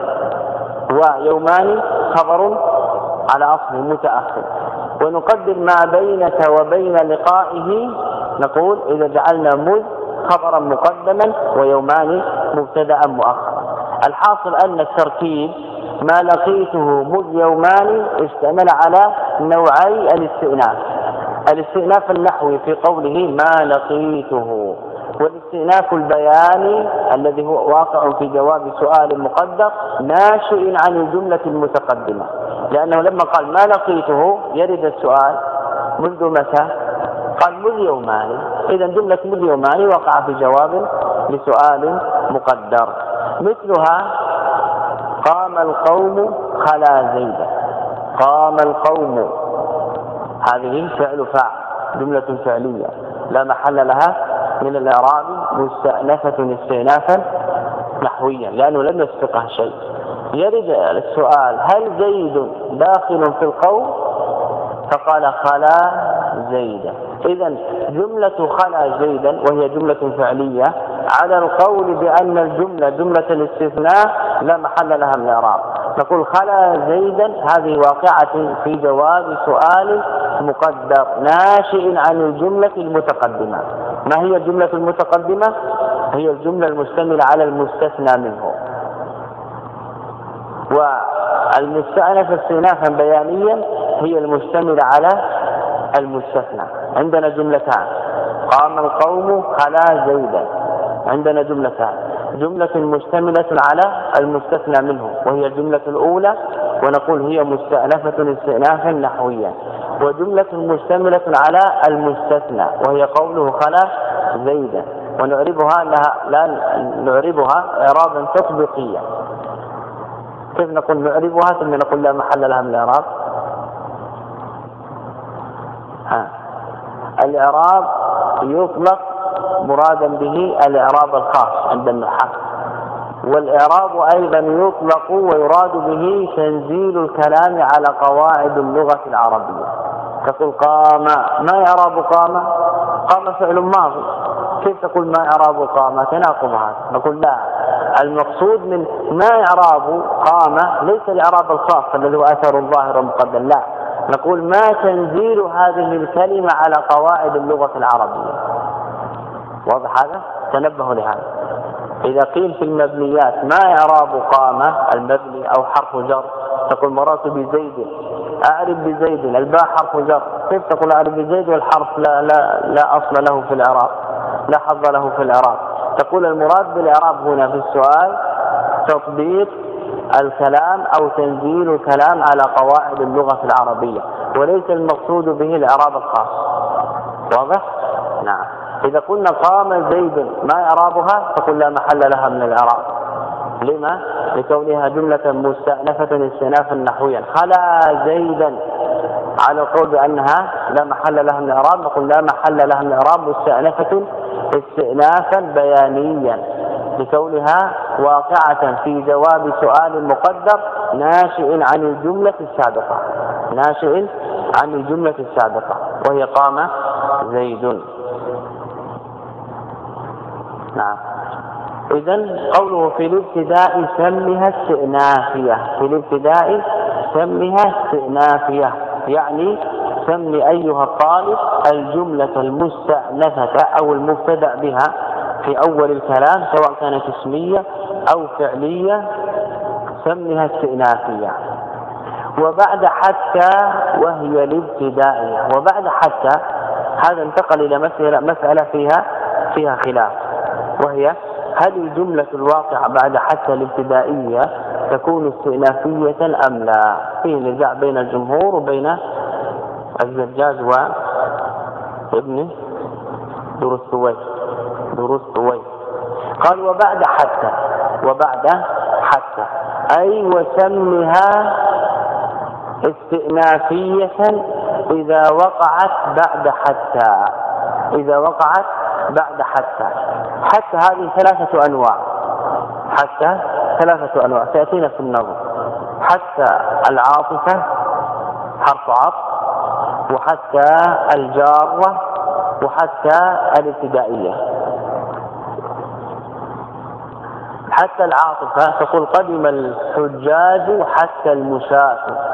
B: ويومان خبر على أصله متأخر. ونقدر ما بينك وبين لقائه نقول إذا جعلنا مذ خبرا مقدما ويومان مبتدأ مؤخرا. الحاصل أن التركيب ما لقيته مذ يومان اشتمل على نوعي الاستئناف، الاستئناف النحوي في قوله ما لقيته، والاستئناف البياني الذي هو واقع في جواب سؤال مقدر ناشئ عن الجملة المتقدمة، لأنه لما قال ما لقيته يرد السؤال منذ متى؟ قال مذ يومان. إذا جملة مذ يومان وقع في جواب لسؤال مقدر. مثلها قام القوم خلا زيدا، قام القوم، هذه فعل فاعل، جملة فعلية لا محل لها من الإعراب مستأنفة استئنافا نحويا لأنه لم يسبقها شيء. يرد السؤال هل زيد داخل في القوم؟ فقال خلا زيدا. إذن جملة خلا زيدا وهي جملة فعلية على القول بأن الجملة جملة الاستثناء لا محل لها من الإعراب، نقول خلا زيدا هذه واقعة في جواب سؤال مقدر ناشئ عن الجملة المتقدمة، ما هي الجملة المتقدمة؟ هي الجملة المشتملة على المستثنى منه، والمستأنف استئنافا بيانيا هي المشتملة على المستثنى. عندنا جملتان: قام القوم خلا زيدا. عندنا جملتان: جملة مشتملة على المستثنى منه وهي الجملة الأولى ونقول هي مستأنفة استئنافا نحويا، وجملة مشتملة على المستثنى وهي قوله خلا زيدا، ونعربها أنها لا نعربها إعرابا تطبيقيا. كيف نقول نعربها ثم نقول لا محل لها من الإعراب؟ ها. الإعراب يطلق مرادا به الإعراب الخاص عند النحاة، والإعراب أيضا يطلق ويراد به تنزيل الكلام على قواعد اللغة العربية. تقول قام، ما إعراب قام؟ قام فعل ماضي، كيف تقول ما إعراب قام؟ تناقض هذا. نقول لا، المقصود من ما إعراب قام ليس الإعراب الخاص الذي هو أثر الظاهر مقدم، لا، نقول ما تنزيل هذه الكلمة على قواعد اللغة العربية. واضح هذا؟ تنبهوا لهذا. إذا قيل في المبنيات ما إعراب قام المبني أو حرف جر، تقول مررت بزيد، أعرف بزيد، الباء حرف جر، كيف تقول أعرف بزيد والحرف لا, لا, لا أصل له في الإعراب، لا حظ له في الإعراب؟ تقول المراد بالإعراب هنا في السؤال تطبيق الكلام أو تنزيل الكلام على قواعد اللغة العربية، وليس المقصود به الإعراب الخاص. واضح؟ نعم. إذا قلنا قام زيد ما إعرابها؟ تقول لا محل لها من الإعراب. لما؟ لكونها جملة مستأنفة استئنافا نحويا. خلا زيدا على القول بأنها لا محل لها من الإعراب، نقول لا محل لها من الإعراب مستأنفة استئنافا بيانيا لكونها واقعة في جواب سؤال مقدر ناشئ عن الجملة السابقة، ناشئ عن الجملة السابقة وهي قام زيد. نعم. إذن قوله في الابتداء سمها استئنافية، في الابتداء سمها استئنافية يعني سم أيها الطالب الجملة المستأنفة أو المبتدأ بها في أول الكلام سواء كانت اسمية أو فعلية، سمها استئنافية. وبعد حتى وهي الابتدائية، وبعد حتى هذا انتقل إلى مسألة, مسألة فيها فيها خلاف، وهي هل الجملة الواقعة بعد حتى الابتدائية تكون استئنافية أم لا؟ فيه نزاع بين الجمهور وبين الزجاج وابن درستوي درستوي قال وبعد حتى، وبعد حتى أي وسمها استئنافية إذا وقعت بعد حتى، إذا وقعت بعد حتى. حتى هذه ثلاثة أنواع، حتى ثلاثة أنواع تأتينا في النظر: حتى العاطفة حرف عطف، وحتى الجارة، وحتى الابتدائية. حتى العاطفة تقول قدم الحجاج حتى المشاة،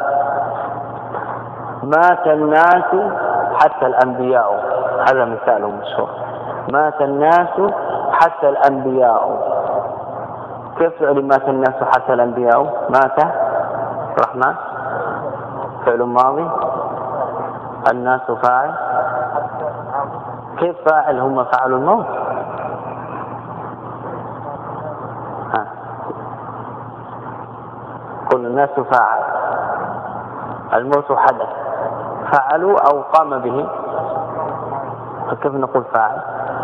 B: مات الناس حتى الأنبياء، هذا مثال مشهور، مات الناس حتى الأنبياء. كيف فعل مات الناس حتى الأنبياء؟ مات الرحمن فعل ماضي، الناس فاعل، كيف فاعل؟ هم فعلوا الموت. ها. كل الناس فاعل، الموت حدث، فعلوا أو قام به، فكيف نقول فاعل؟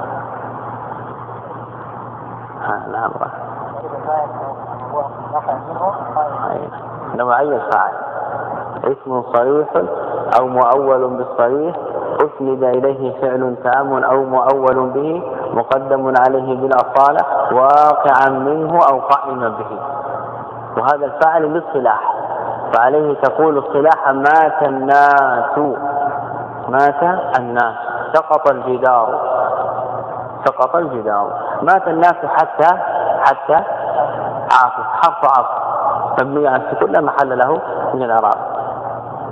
B: ها نعم نوعية الفاعل اسم صريح أو مؤول بالصريح أسند إليه فعل تام أو مؤول به مقدم عليه بالأصالة واقعا منه أو قائما به. وهذا الفاعل بالاصطلاح، فعليه تقول اصطلاحا مات الناس، مات الناس، سقط الجدار، سقط الجدار. مات الناس حتى حتى عاطف، حرف عاطف مبني على السكون لا محل له من الإعراب.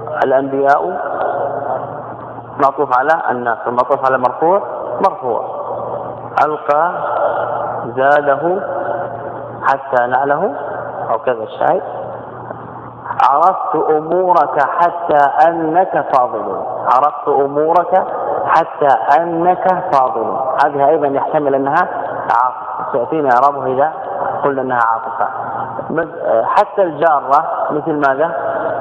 B: الأنبياء معطوف على الناس، ومعطوف على مرفوع مرفوع، ألقى زاده حتى نعله أو كذا الشاهد. عرفت أمورك حتى أنك فاضل، عرفت أمورك حتى أنك فاضل، هذه أيضا يحتمل أنها عاطفة، سيأتينا إعرابه إذا قلنا أنها عاطفة. حتى الجارة مثل ماذا؟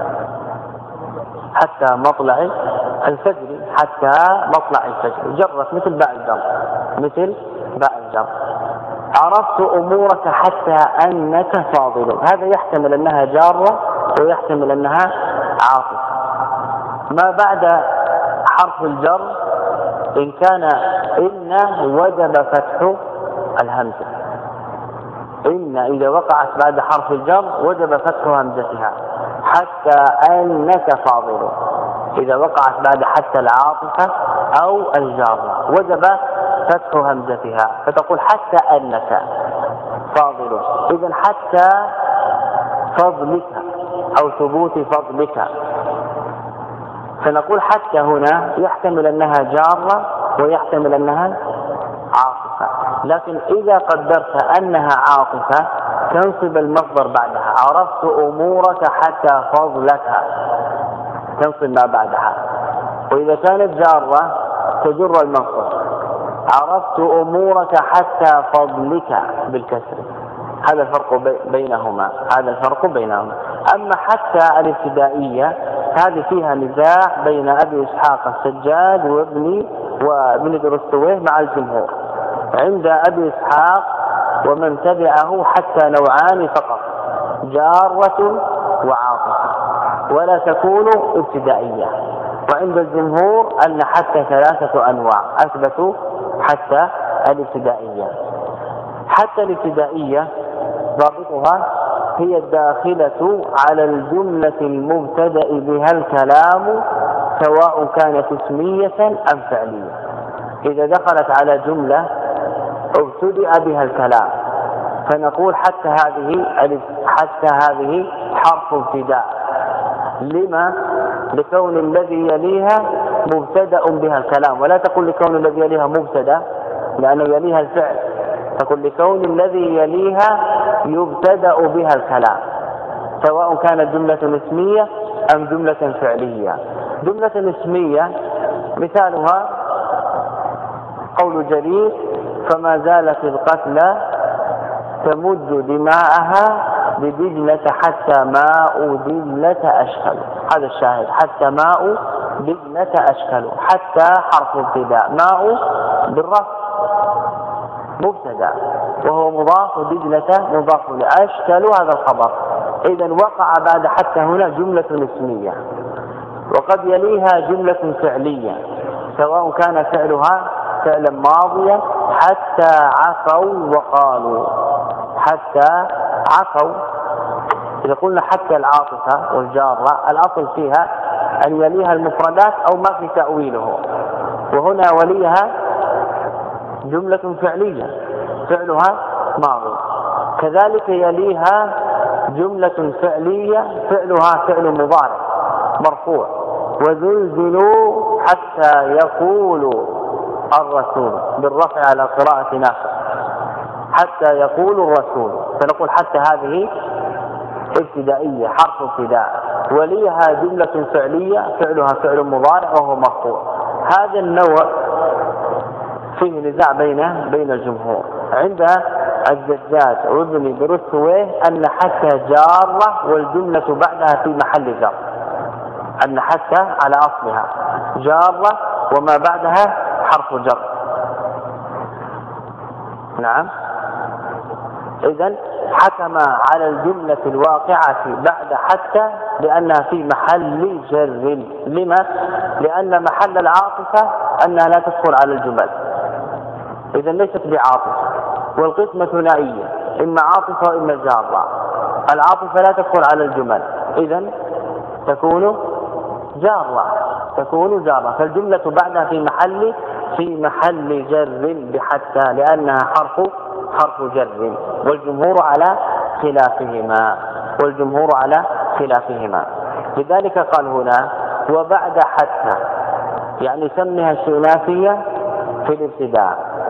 B: حتى مطلع الفجر، حتى مطلع الفجر جرت مثل باء الجر، مثل باء الجر. عرفت أمورك حتى أنك فاضل، هذا يحتمل أنها جارة ويحتمل أنها عاطفة. ما بعد حرف الجر إن كان إن وجب فتح الهمزة، إن إذا وقعت بعد حرف الجر وجب فتح همزتها، حتى أنك فاضل إذا وقعت بعد حتى العاطفة أو الجارة وجب فتح همزتها، فتقول حتى أنك فاضل. إذن حتى فضلك أو ثبوت فضلك، فنقول حتى هنا يحتمل أنها جارة ويحتمل أنها عاطفة، لكن إذا قدرت أنها عاطفة تنصب المصدر بعدها، عرفت أمورك حتى فضلك تنصب ما بعدها. وإذا كانت جارة تجر المصدر، عرفت أمورك حتى فضلك بالكسر. هذا الفرق بينهما، هذا الفرق بينهما. أما حتى الابتدائية هذه فيها نزاع بين أبي إسحاق السجاد وابن وابن درستويه مع الجمهور. عند أبي إسحاق ومن تبعه حتى نوعان فقط، جارة وعاطفة، ولا تكون ابتدائية. وعند الجمهور أن حتى ثلاثة أنواع، أثبتوا حتى الابتدائية. حتى الابتدائية ضابطها هي الداخلة على الجملة المبتدأ بها الكلام سواء كانت اسمية أم فعلية. إذا دخلت على جملة ابتدأ بها الكلام فنقول حتى هذه حتى هذه حرف ابتداء. لما؟ لكون الذي يليها مبتدأ بها الكلام، ولا تقول لكون الذي يليها مبتدأ لأنه يليها الفعل، تقول لكون الذي يليها يبتدأ بها الكلام سواء كانت جملة اسمية أم جملة فعلية. جملة اسمية مثالها قول جرير: فما زالت القتلى تمد دماءها بدجلة حتى ماء دجلة أشكل. هذا الشاهد، حتى ماء دجلة أشكل، حتى حرف ابتداء، ماء بالرفع مبتدا وهو مضاف، دجلة مضاف لأشكل هذا الخبر. إذن وقع بعد حتى هنا جملة اسمية، وقد يليها جملة فعلية سواء كان فعلها فعلا ماضيا، حتى عفوا وقالوا، حتى عفوا. إذا قلنا حتى العاطفة والجارة الأصل فيها أن يليها المفردات أو ما في تأويله، وهنا وليها جملة فعلية فعلها ماضي، كذلك يليها جملة فعلية فعلها فعل مضارع مرفوع: وزلزلوا حتى يقولوا الرسول، بالرفع على قراءة نافع، حتى يقول الرسول. فنقول حتى هذه ابتدائية حرف ابتداء، وليها جملة فعلية فعلها فعل مضارع وهو مرفوع. هذا النوع فيه نزاع بين بين الجمهور. عند الزجاج وابن درستويه أن حتى جارة والجملة بعدها في محل جر، أن حتى على أصلها جارة وما بعدها حرف جر. نعم. إذن حكم على الجملة الواقعة بعد حتى لأنها في محل جر. لما؟ لأن محل العاطفة أنها لا تدخل على الجمل، إذن ليست بعاطفة، والقسمة ثنائية، إما عاطفة وإما جارة. العاطفة لا تدخل على الجمل، إذن تكون جارة، تكون جارة، فالجملة بعدها في محل في محل جر بحتى لأنها حرف حرف جر، والجمهور على خلافهما والجمهور على خلافهما. لذلك قال هنا: وبعد حتى، يعني سمها استئنافية في الابتداء،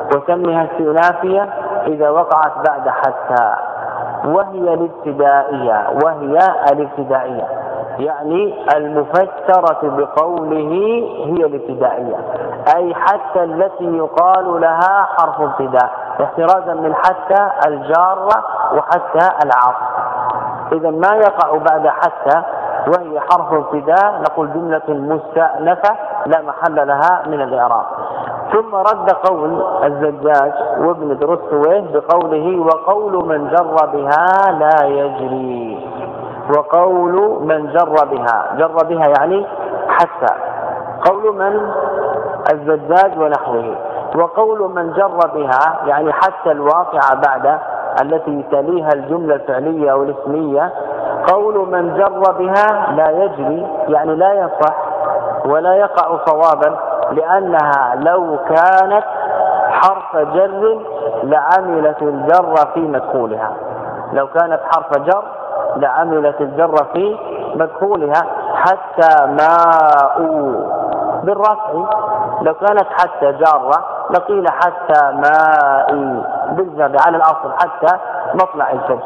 C: وسمها استئنافية إذا وقعت بعد حتى، وهي الابتدائية وهي الابتدائية يعني المفسرة بقوله هي الابتدائية، أي حتى التي يقال لها حرف ابتداء، احترازا من حتى الجارة وحتى العاطفة. إذا ما يقع بعد حتى وهي حرف ابتداء نقول جملة مستأنفة لا محل لها من الإعراب. ثم رد قول الزجاج وابن درستويه بقوله وقول من جر بها لا يجري، وقول من جر بها، جر بها يعني حتى، قول من الزجاج ونحوه، وقول من جر بها يعني حتى الواقعة بعد التي تليها الجملة الفعلية أو الاسمية، قول من جر بها لا يجري يعني لا يصح ولا يقع صوابا، لأنها لو كانت حرف جر لعملت الجر في مدخولها، لو كانت حرف جر لعملت الجر في مدخولها. حتى ماء بالرفع، لو كانت حتى جارة لقيل حتى ماء بالجر على الأصل حتى مطلع الفجر.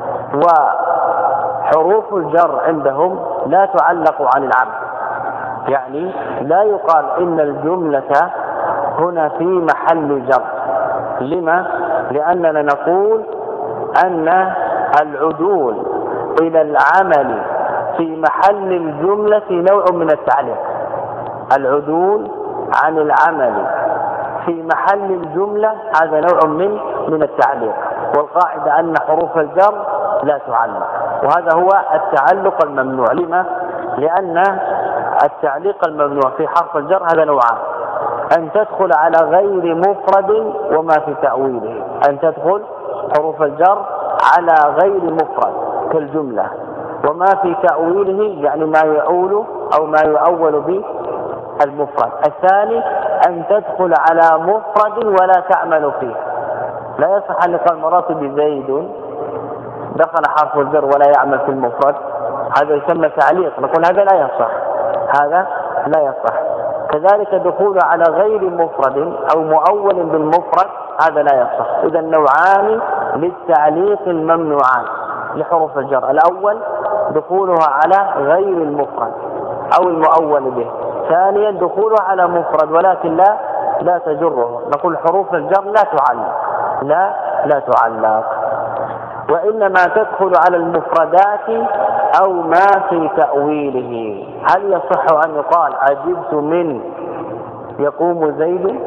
C: وحروف الجر عندهم لا تعلق عن العمل، يعني لا يقال إن الجملة هنا في محل جر. لما؟ لأننا نقول أن العدول إلى العمل في محل الجملة نوع من التعليق، العدول عن العمل في محل الجملة هذا نوع من من التعليق، والقاعدة أن حروف الجر لا تعلق، وهذا هو التعلق الممنوع. لما؟ لأن التعليق الممنوع في حرف الجر هذا نوعان: أن تدخل على غير مفرد وما في تأويله، أن تدخل حروف الجر على غير مفرد كالجملة، وما في تأويله يعني ما يؤول أو ما يؤول به المفرد. الثاني أن تدخل على مفرد ولا تعمل فيه، لا يصح أن يقال مراتب زيد دخل حرف الجر ولا يعمل في المفرد، هذا يسمى تعليق، نقول هذا لا يصح، هذا لا يصح. كذلك دخول على غير مفرد أو مؤول بالمفرد هذا لا يصح. إذا نوعان للتعليق الممنوعان لحروف الجر: الأول دخولها على غير المفرد أو المؤول به، ثانيا دخولها على مفرد ولكن لا لا تجره، نقول حروف الجر لا تعلق، لا لا تعلق، وإنما تدخل على المفردات أو ما في تأويله. هل يصح أن يقال عجبت من يقوم زيد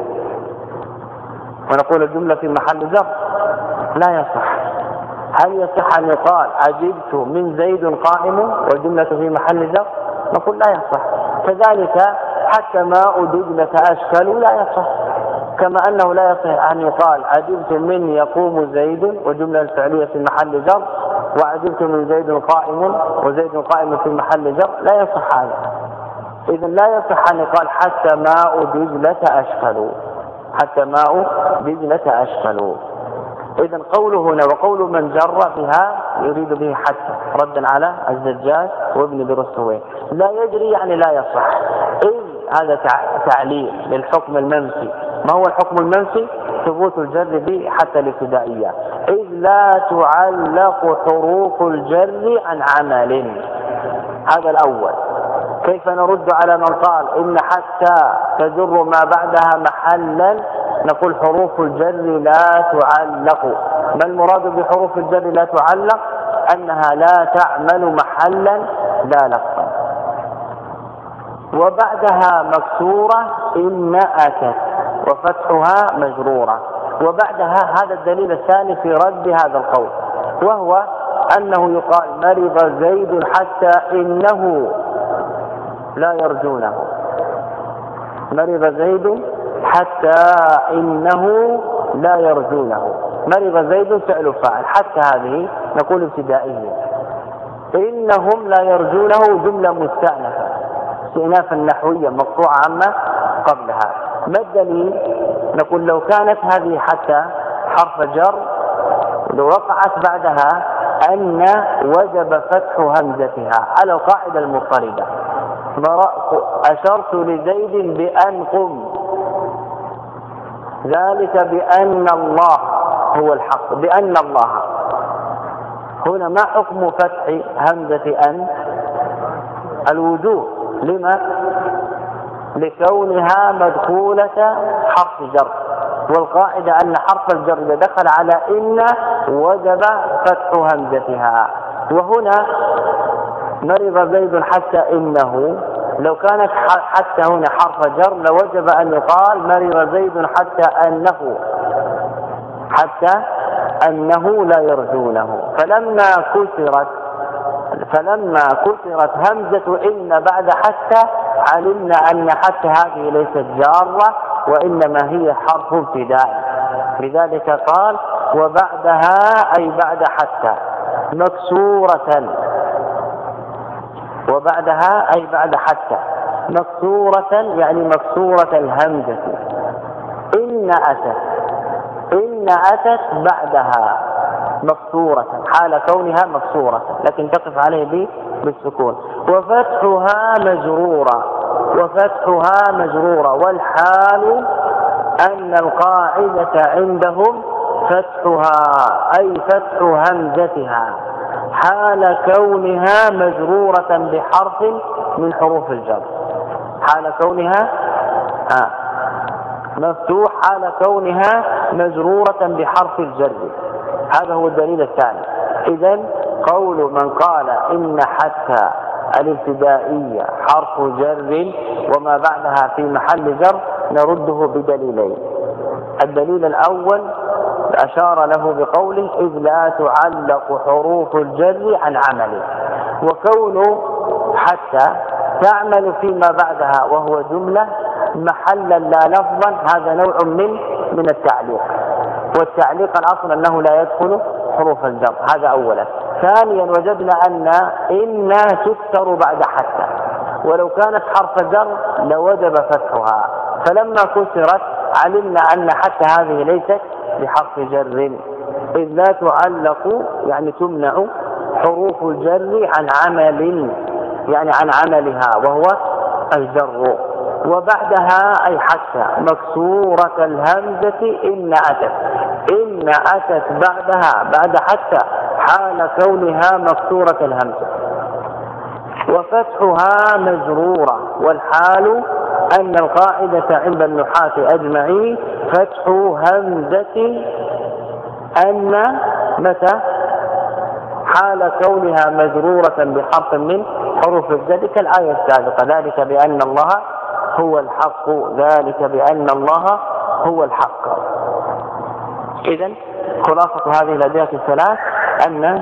C: ونقول الجملة في محل جر؟ لا يصح. هل يصح أن يقال عجبت من زيد قائم والجملة في محل جر؟ نقول لا يصح. كذلك حتى ماء دجلة أشكل لا يصح، كما أنه لا يصح أن يقال عجبت من يقوم زيد والجملة الفعلية في محل جر، وعجبت من زيد قائم وزيد قائم في محل جر، لا يصح هذا. إذا لا يصح أن يقال حتى ماء دجلة أشكل، حتى ماء دجلة أشكل. إذا قوله هنا وقول من جر بها يريد به حتى، ردا على الزجاج وابن درستويه. لا يجري يعني لا يصح، إذ هذا تعليل للحكم المنفي. ما هو الحكم المنفي؟ ثبوت الجر به حتى الابتدائية، إذ لا تعلق حروف الجر عن عمل. هذا الأول. كيف نرد على من قال إن حتى تجر ما بعدها محلا؟ نقول حروف الجر لا تعلق. ما المراد بحروف الجر لا تعلق؟ أنها لا تعمل محلا لا لفظا. وبعدها مكسورة إن أتت، وفتحها مجرورة. وبعدها هذا الدليل الثاني في رد هذا القول، وهو أنه يقال مرض زيد حتى إنه لا يرجونه، مرض زيد حتى إنه لا يرجونه. مرض زيد فعل فاعل، حتى هذه نقول ابتدائية. إنهم لا يرجونه جملة مستأنفة استئنافا نحويا مقطوعة عما قبلها. ما الدليل؟ نقول لو كانت هذه حتى حرف جر لو وقعت بعدها أن وجب فتح همزتها على القاعدة المضطردة. أشرت لزيد بأن قم، ذلك بأن الله هو الحق، بأن الله. هنا ما حكم فتح همزة أن؟ الوجوب. لما؟ لكونها مدخولة حرف جر، والقاعدة أن حرف الجر إذا دخل على إن وجب فتح همزتها. وهنا مرض زيد حتى إنه، لو كانت حتى هنا حرف جر لوجب أن يقال مرض زيد حتى أنه، حتى أنه لا يرجونه. فلما كسرت فلما كسرت همزة إن بعد حتى علمنا أن حتى هذه ليست جارة وإنما هي حرف ابتداء. لذلك قال وبعدها أي بعد حتى مكسورة، وبعدها أي بعد حتى مكسورة يعني مكسورة الهمزة. إن أتت إن أتت بعدها مكسورة حال كونها مكسورة، لكن تقف عليه بالسكون. وفتحها مجرورة وفتحها مجرورة والحال أن القاعدة عندهم فتحها أي فتح همزتها حال كونها مجرورة بحرف من حروف الجر، حال كونها آه مفتوح حال كونها مجرورة بحرف الجر. هذا هو الدليل الثاني. إذن قول من قال إن حتى الابتدائية حرف جر وما بعدها في محل جر نرده بدليلين. الدليل الأول أشار له بقوله إذ لا تعلق حروف الجر عن عمله، وكون حتى تعمل فيما بعدها وهو جملة محلا لا لفظا هذا نوع من من التعليق، والتعليق الأصل أنه لا يدخل حروف الجر. هذا أولا. ثانيا وجدنا أن إن تكسر بعد حتى، ولو كانت حرف جر لوجب فتحها، فلما كسرت علمنا أن حتى هذه ليست بحرف جر، إذ لا تعلق يعني تمنع حروف الجر عن عمل يعني عن عملها وهو الجر. وبعدها أي حتى مكسورة الهمزة إن أتت إن أتت بعدها بعد حتى حال كونها مكسورة الهمزة. وفتحها مجرورة والحال أن القاعدة عند النحاة أجمعين فتح همزة أن متى حال كونها مجرورة بحرف من حروف الجر كالآية السابقة ذلك بأن الله هو الحق ذلك بأن الله هو الحق. إذن خلاصة هذه الأدلة الثلاث أن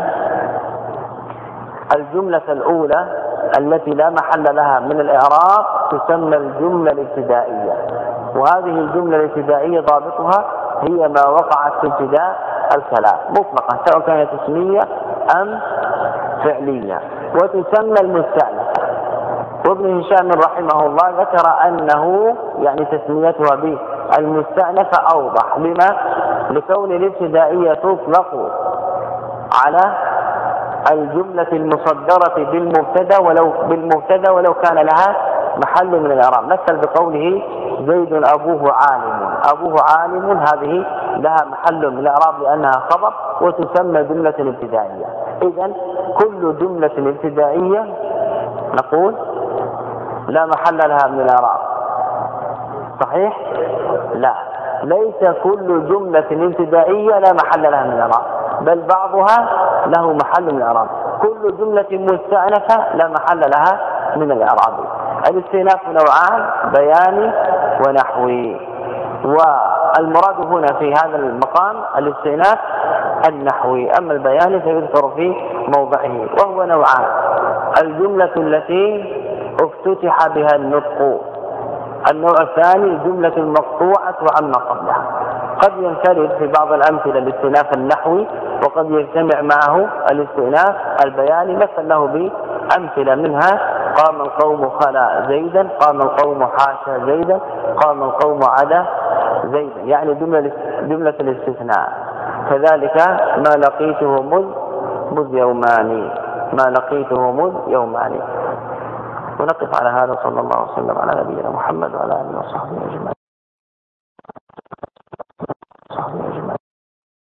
C: الجملة الأولى التي لا محل لها من الإعراب تسمى الجملة الابتدائية، وهذه الجملة الابتدائية ضابطها هي ما وقعت في ابتداء الكلام مطلقا سواء كانت اسمية أم فعلية، وتسمى المستأنفة. وابن هشام رحمه الله ذكر أنه يعني تسميتها بالمستأنفة أوضح. لما؟ لكون الابتدائية تطلق على الجملة المصدرة بالمبتدا ولو بالمبتدا ولو كان لها محل من الإعراب، مثل بقوله زيد أبوه عالم. أبوه عالم هذه لها محل من الإعراب لأنها خبر وتسمى جملة ابتدائية. إذن كل جملة ابتدائية نقول لا محل لها من الإعراب. صحيح؟ لا، ليس كل جملة ابتدائية لا محل لها من الإعراب، بل بعضها له محل من الإعراب. كل جملة مستأنفة لا محل لها من الإعراب. الاستئناف نوعان بياني ونحوي، والمراد هنا في هذا المقام الاستئناف النحوي، أما البياني فيذكر في موضعه وهو نوعان. الجملة التي افتتح بها النطق، النوع الثاني جملة مقطوعة وعما قبلها. قد ينفرد في بعض الأمثلة الاستئناف النحوي وقد يجتمع معه الاستئناف البياني، مثل له بأمثلة منها قام القوم خلا زيدا، قام القوم حاشا زيدا، قام القوم عدا زيدا، يعني جملة, جملة الاستثناء. كذلك ما لقيته مذ مذ يومان، ما لقيته مذ يومان. ونقف على هذا. صلى الله وسلم على نبينا محمد وعلى آله وصحبه أجمعين. الله.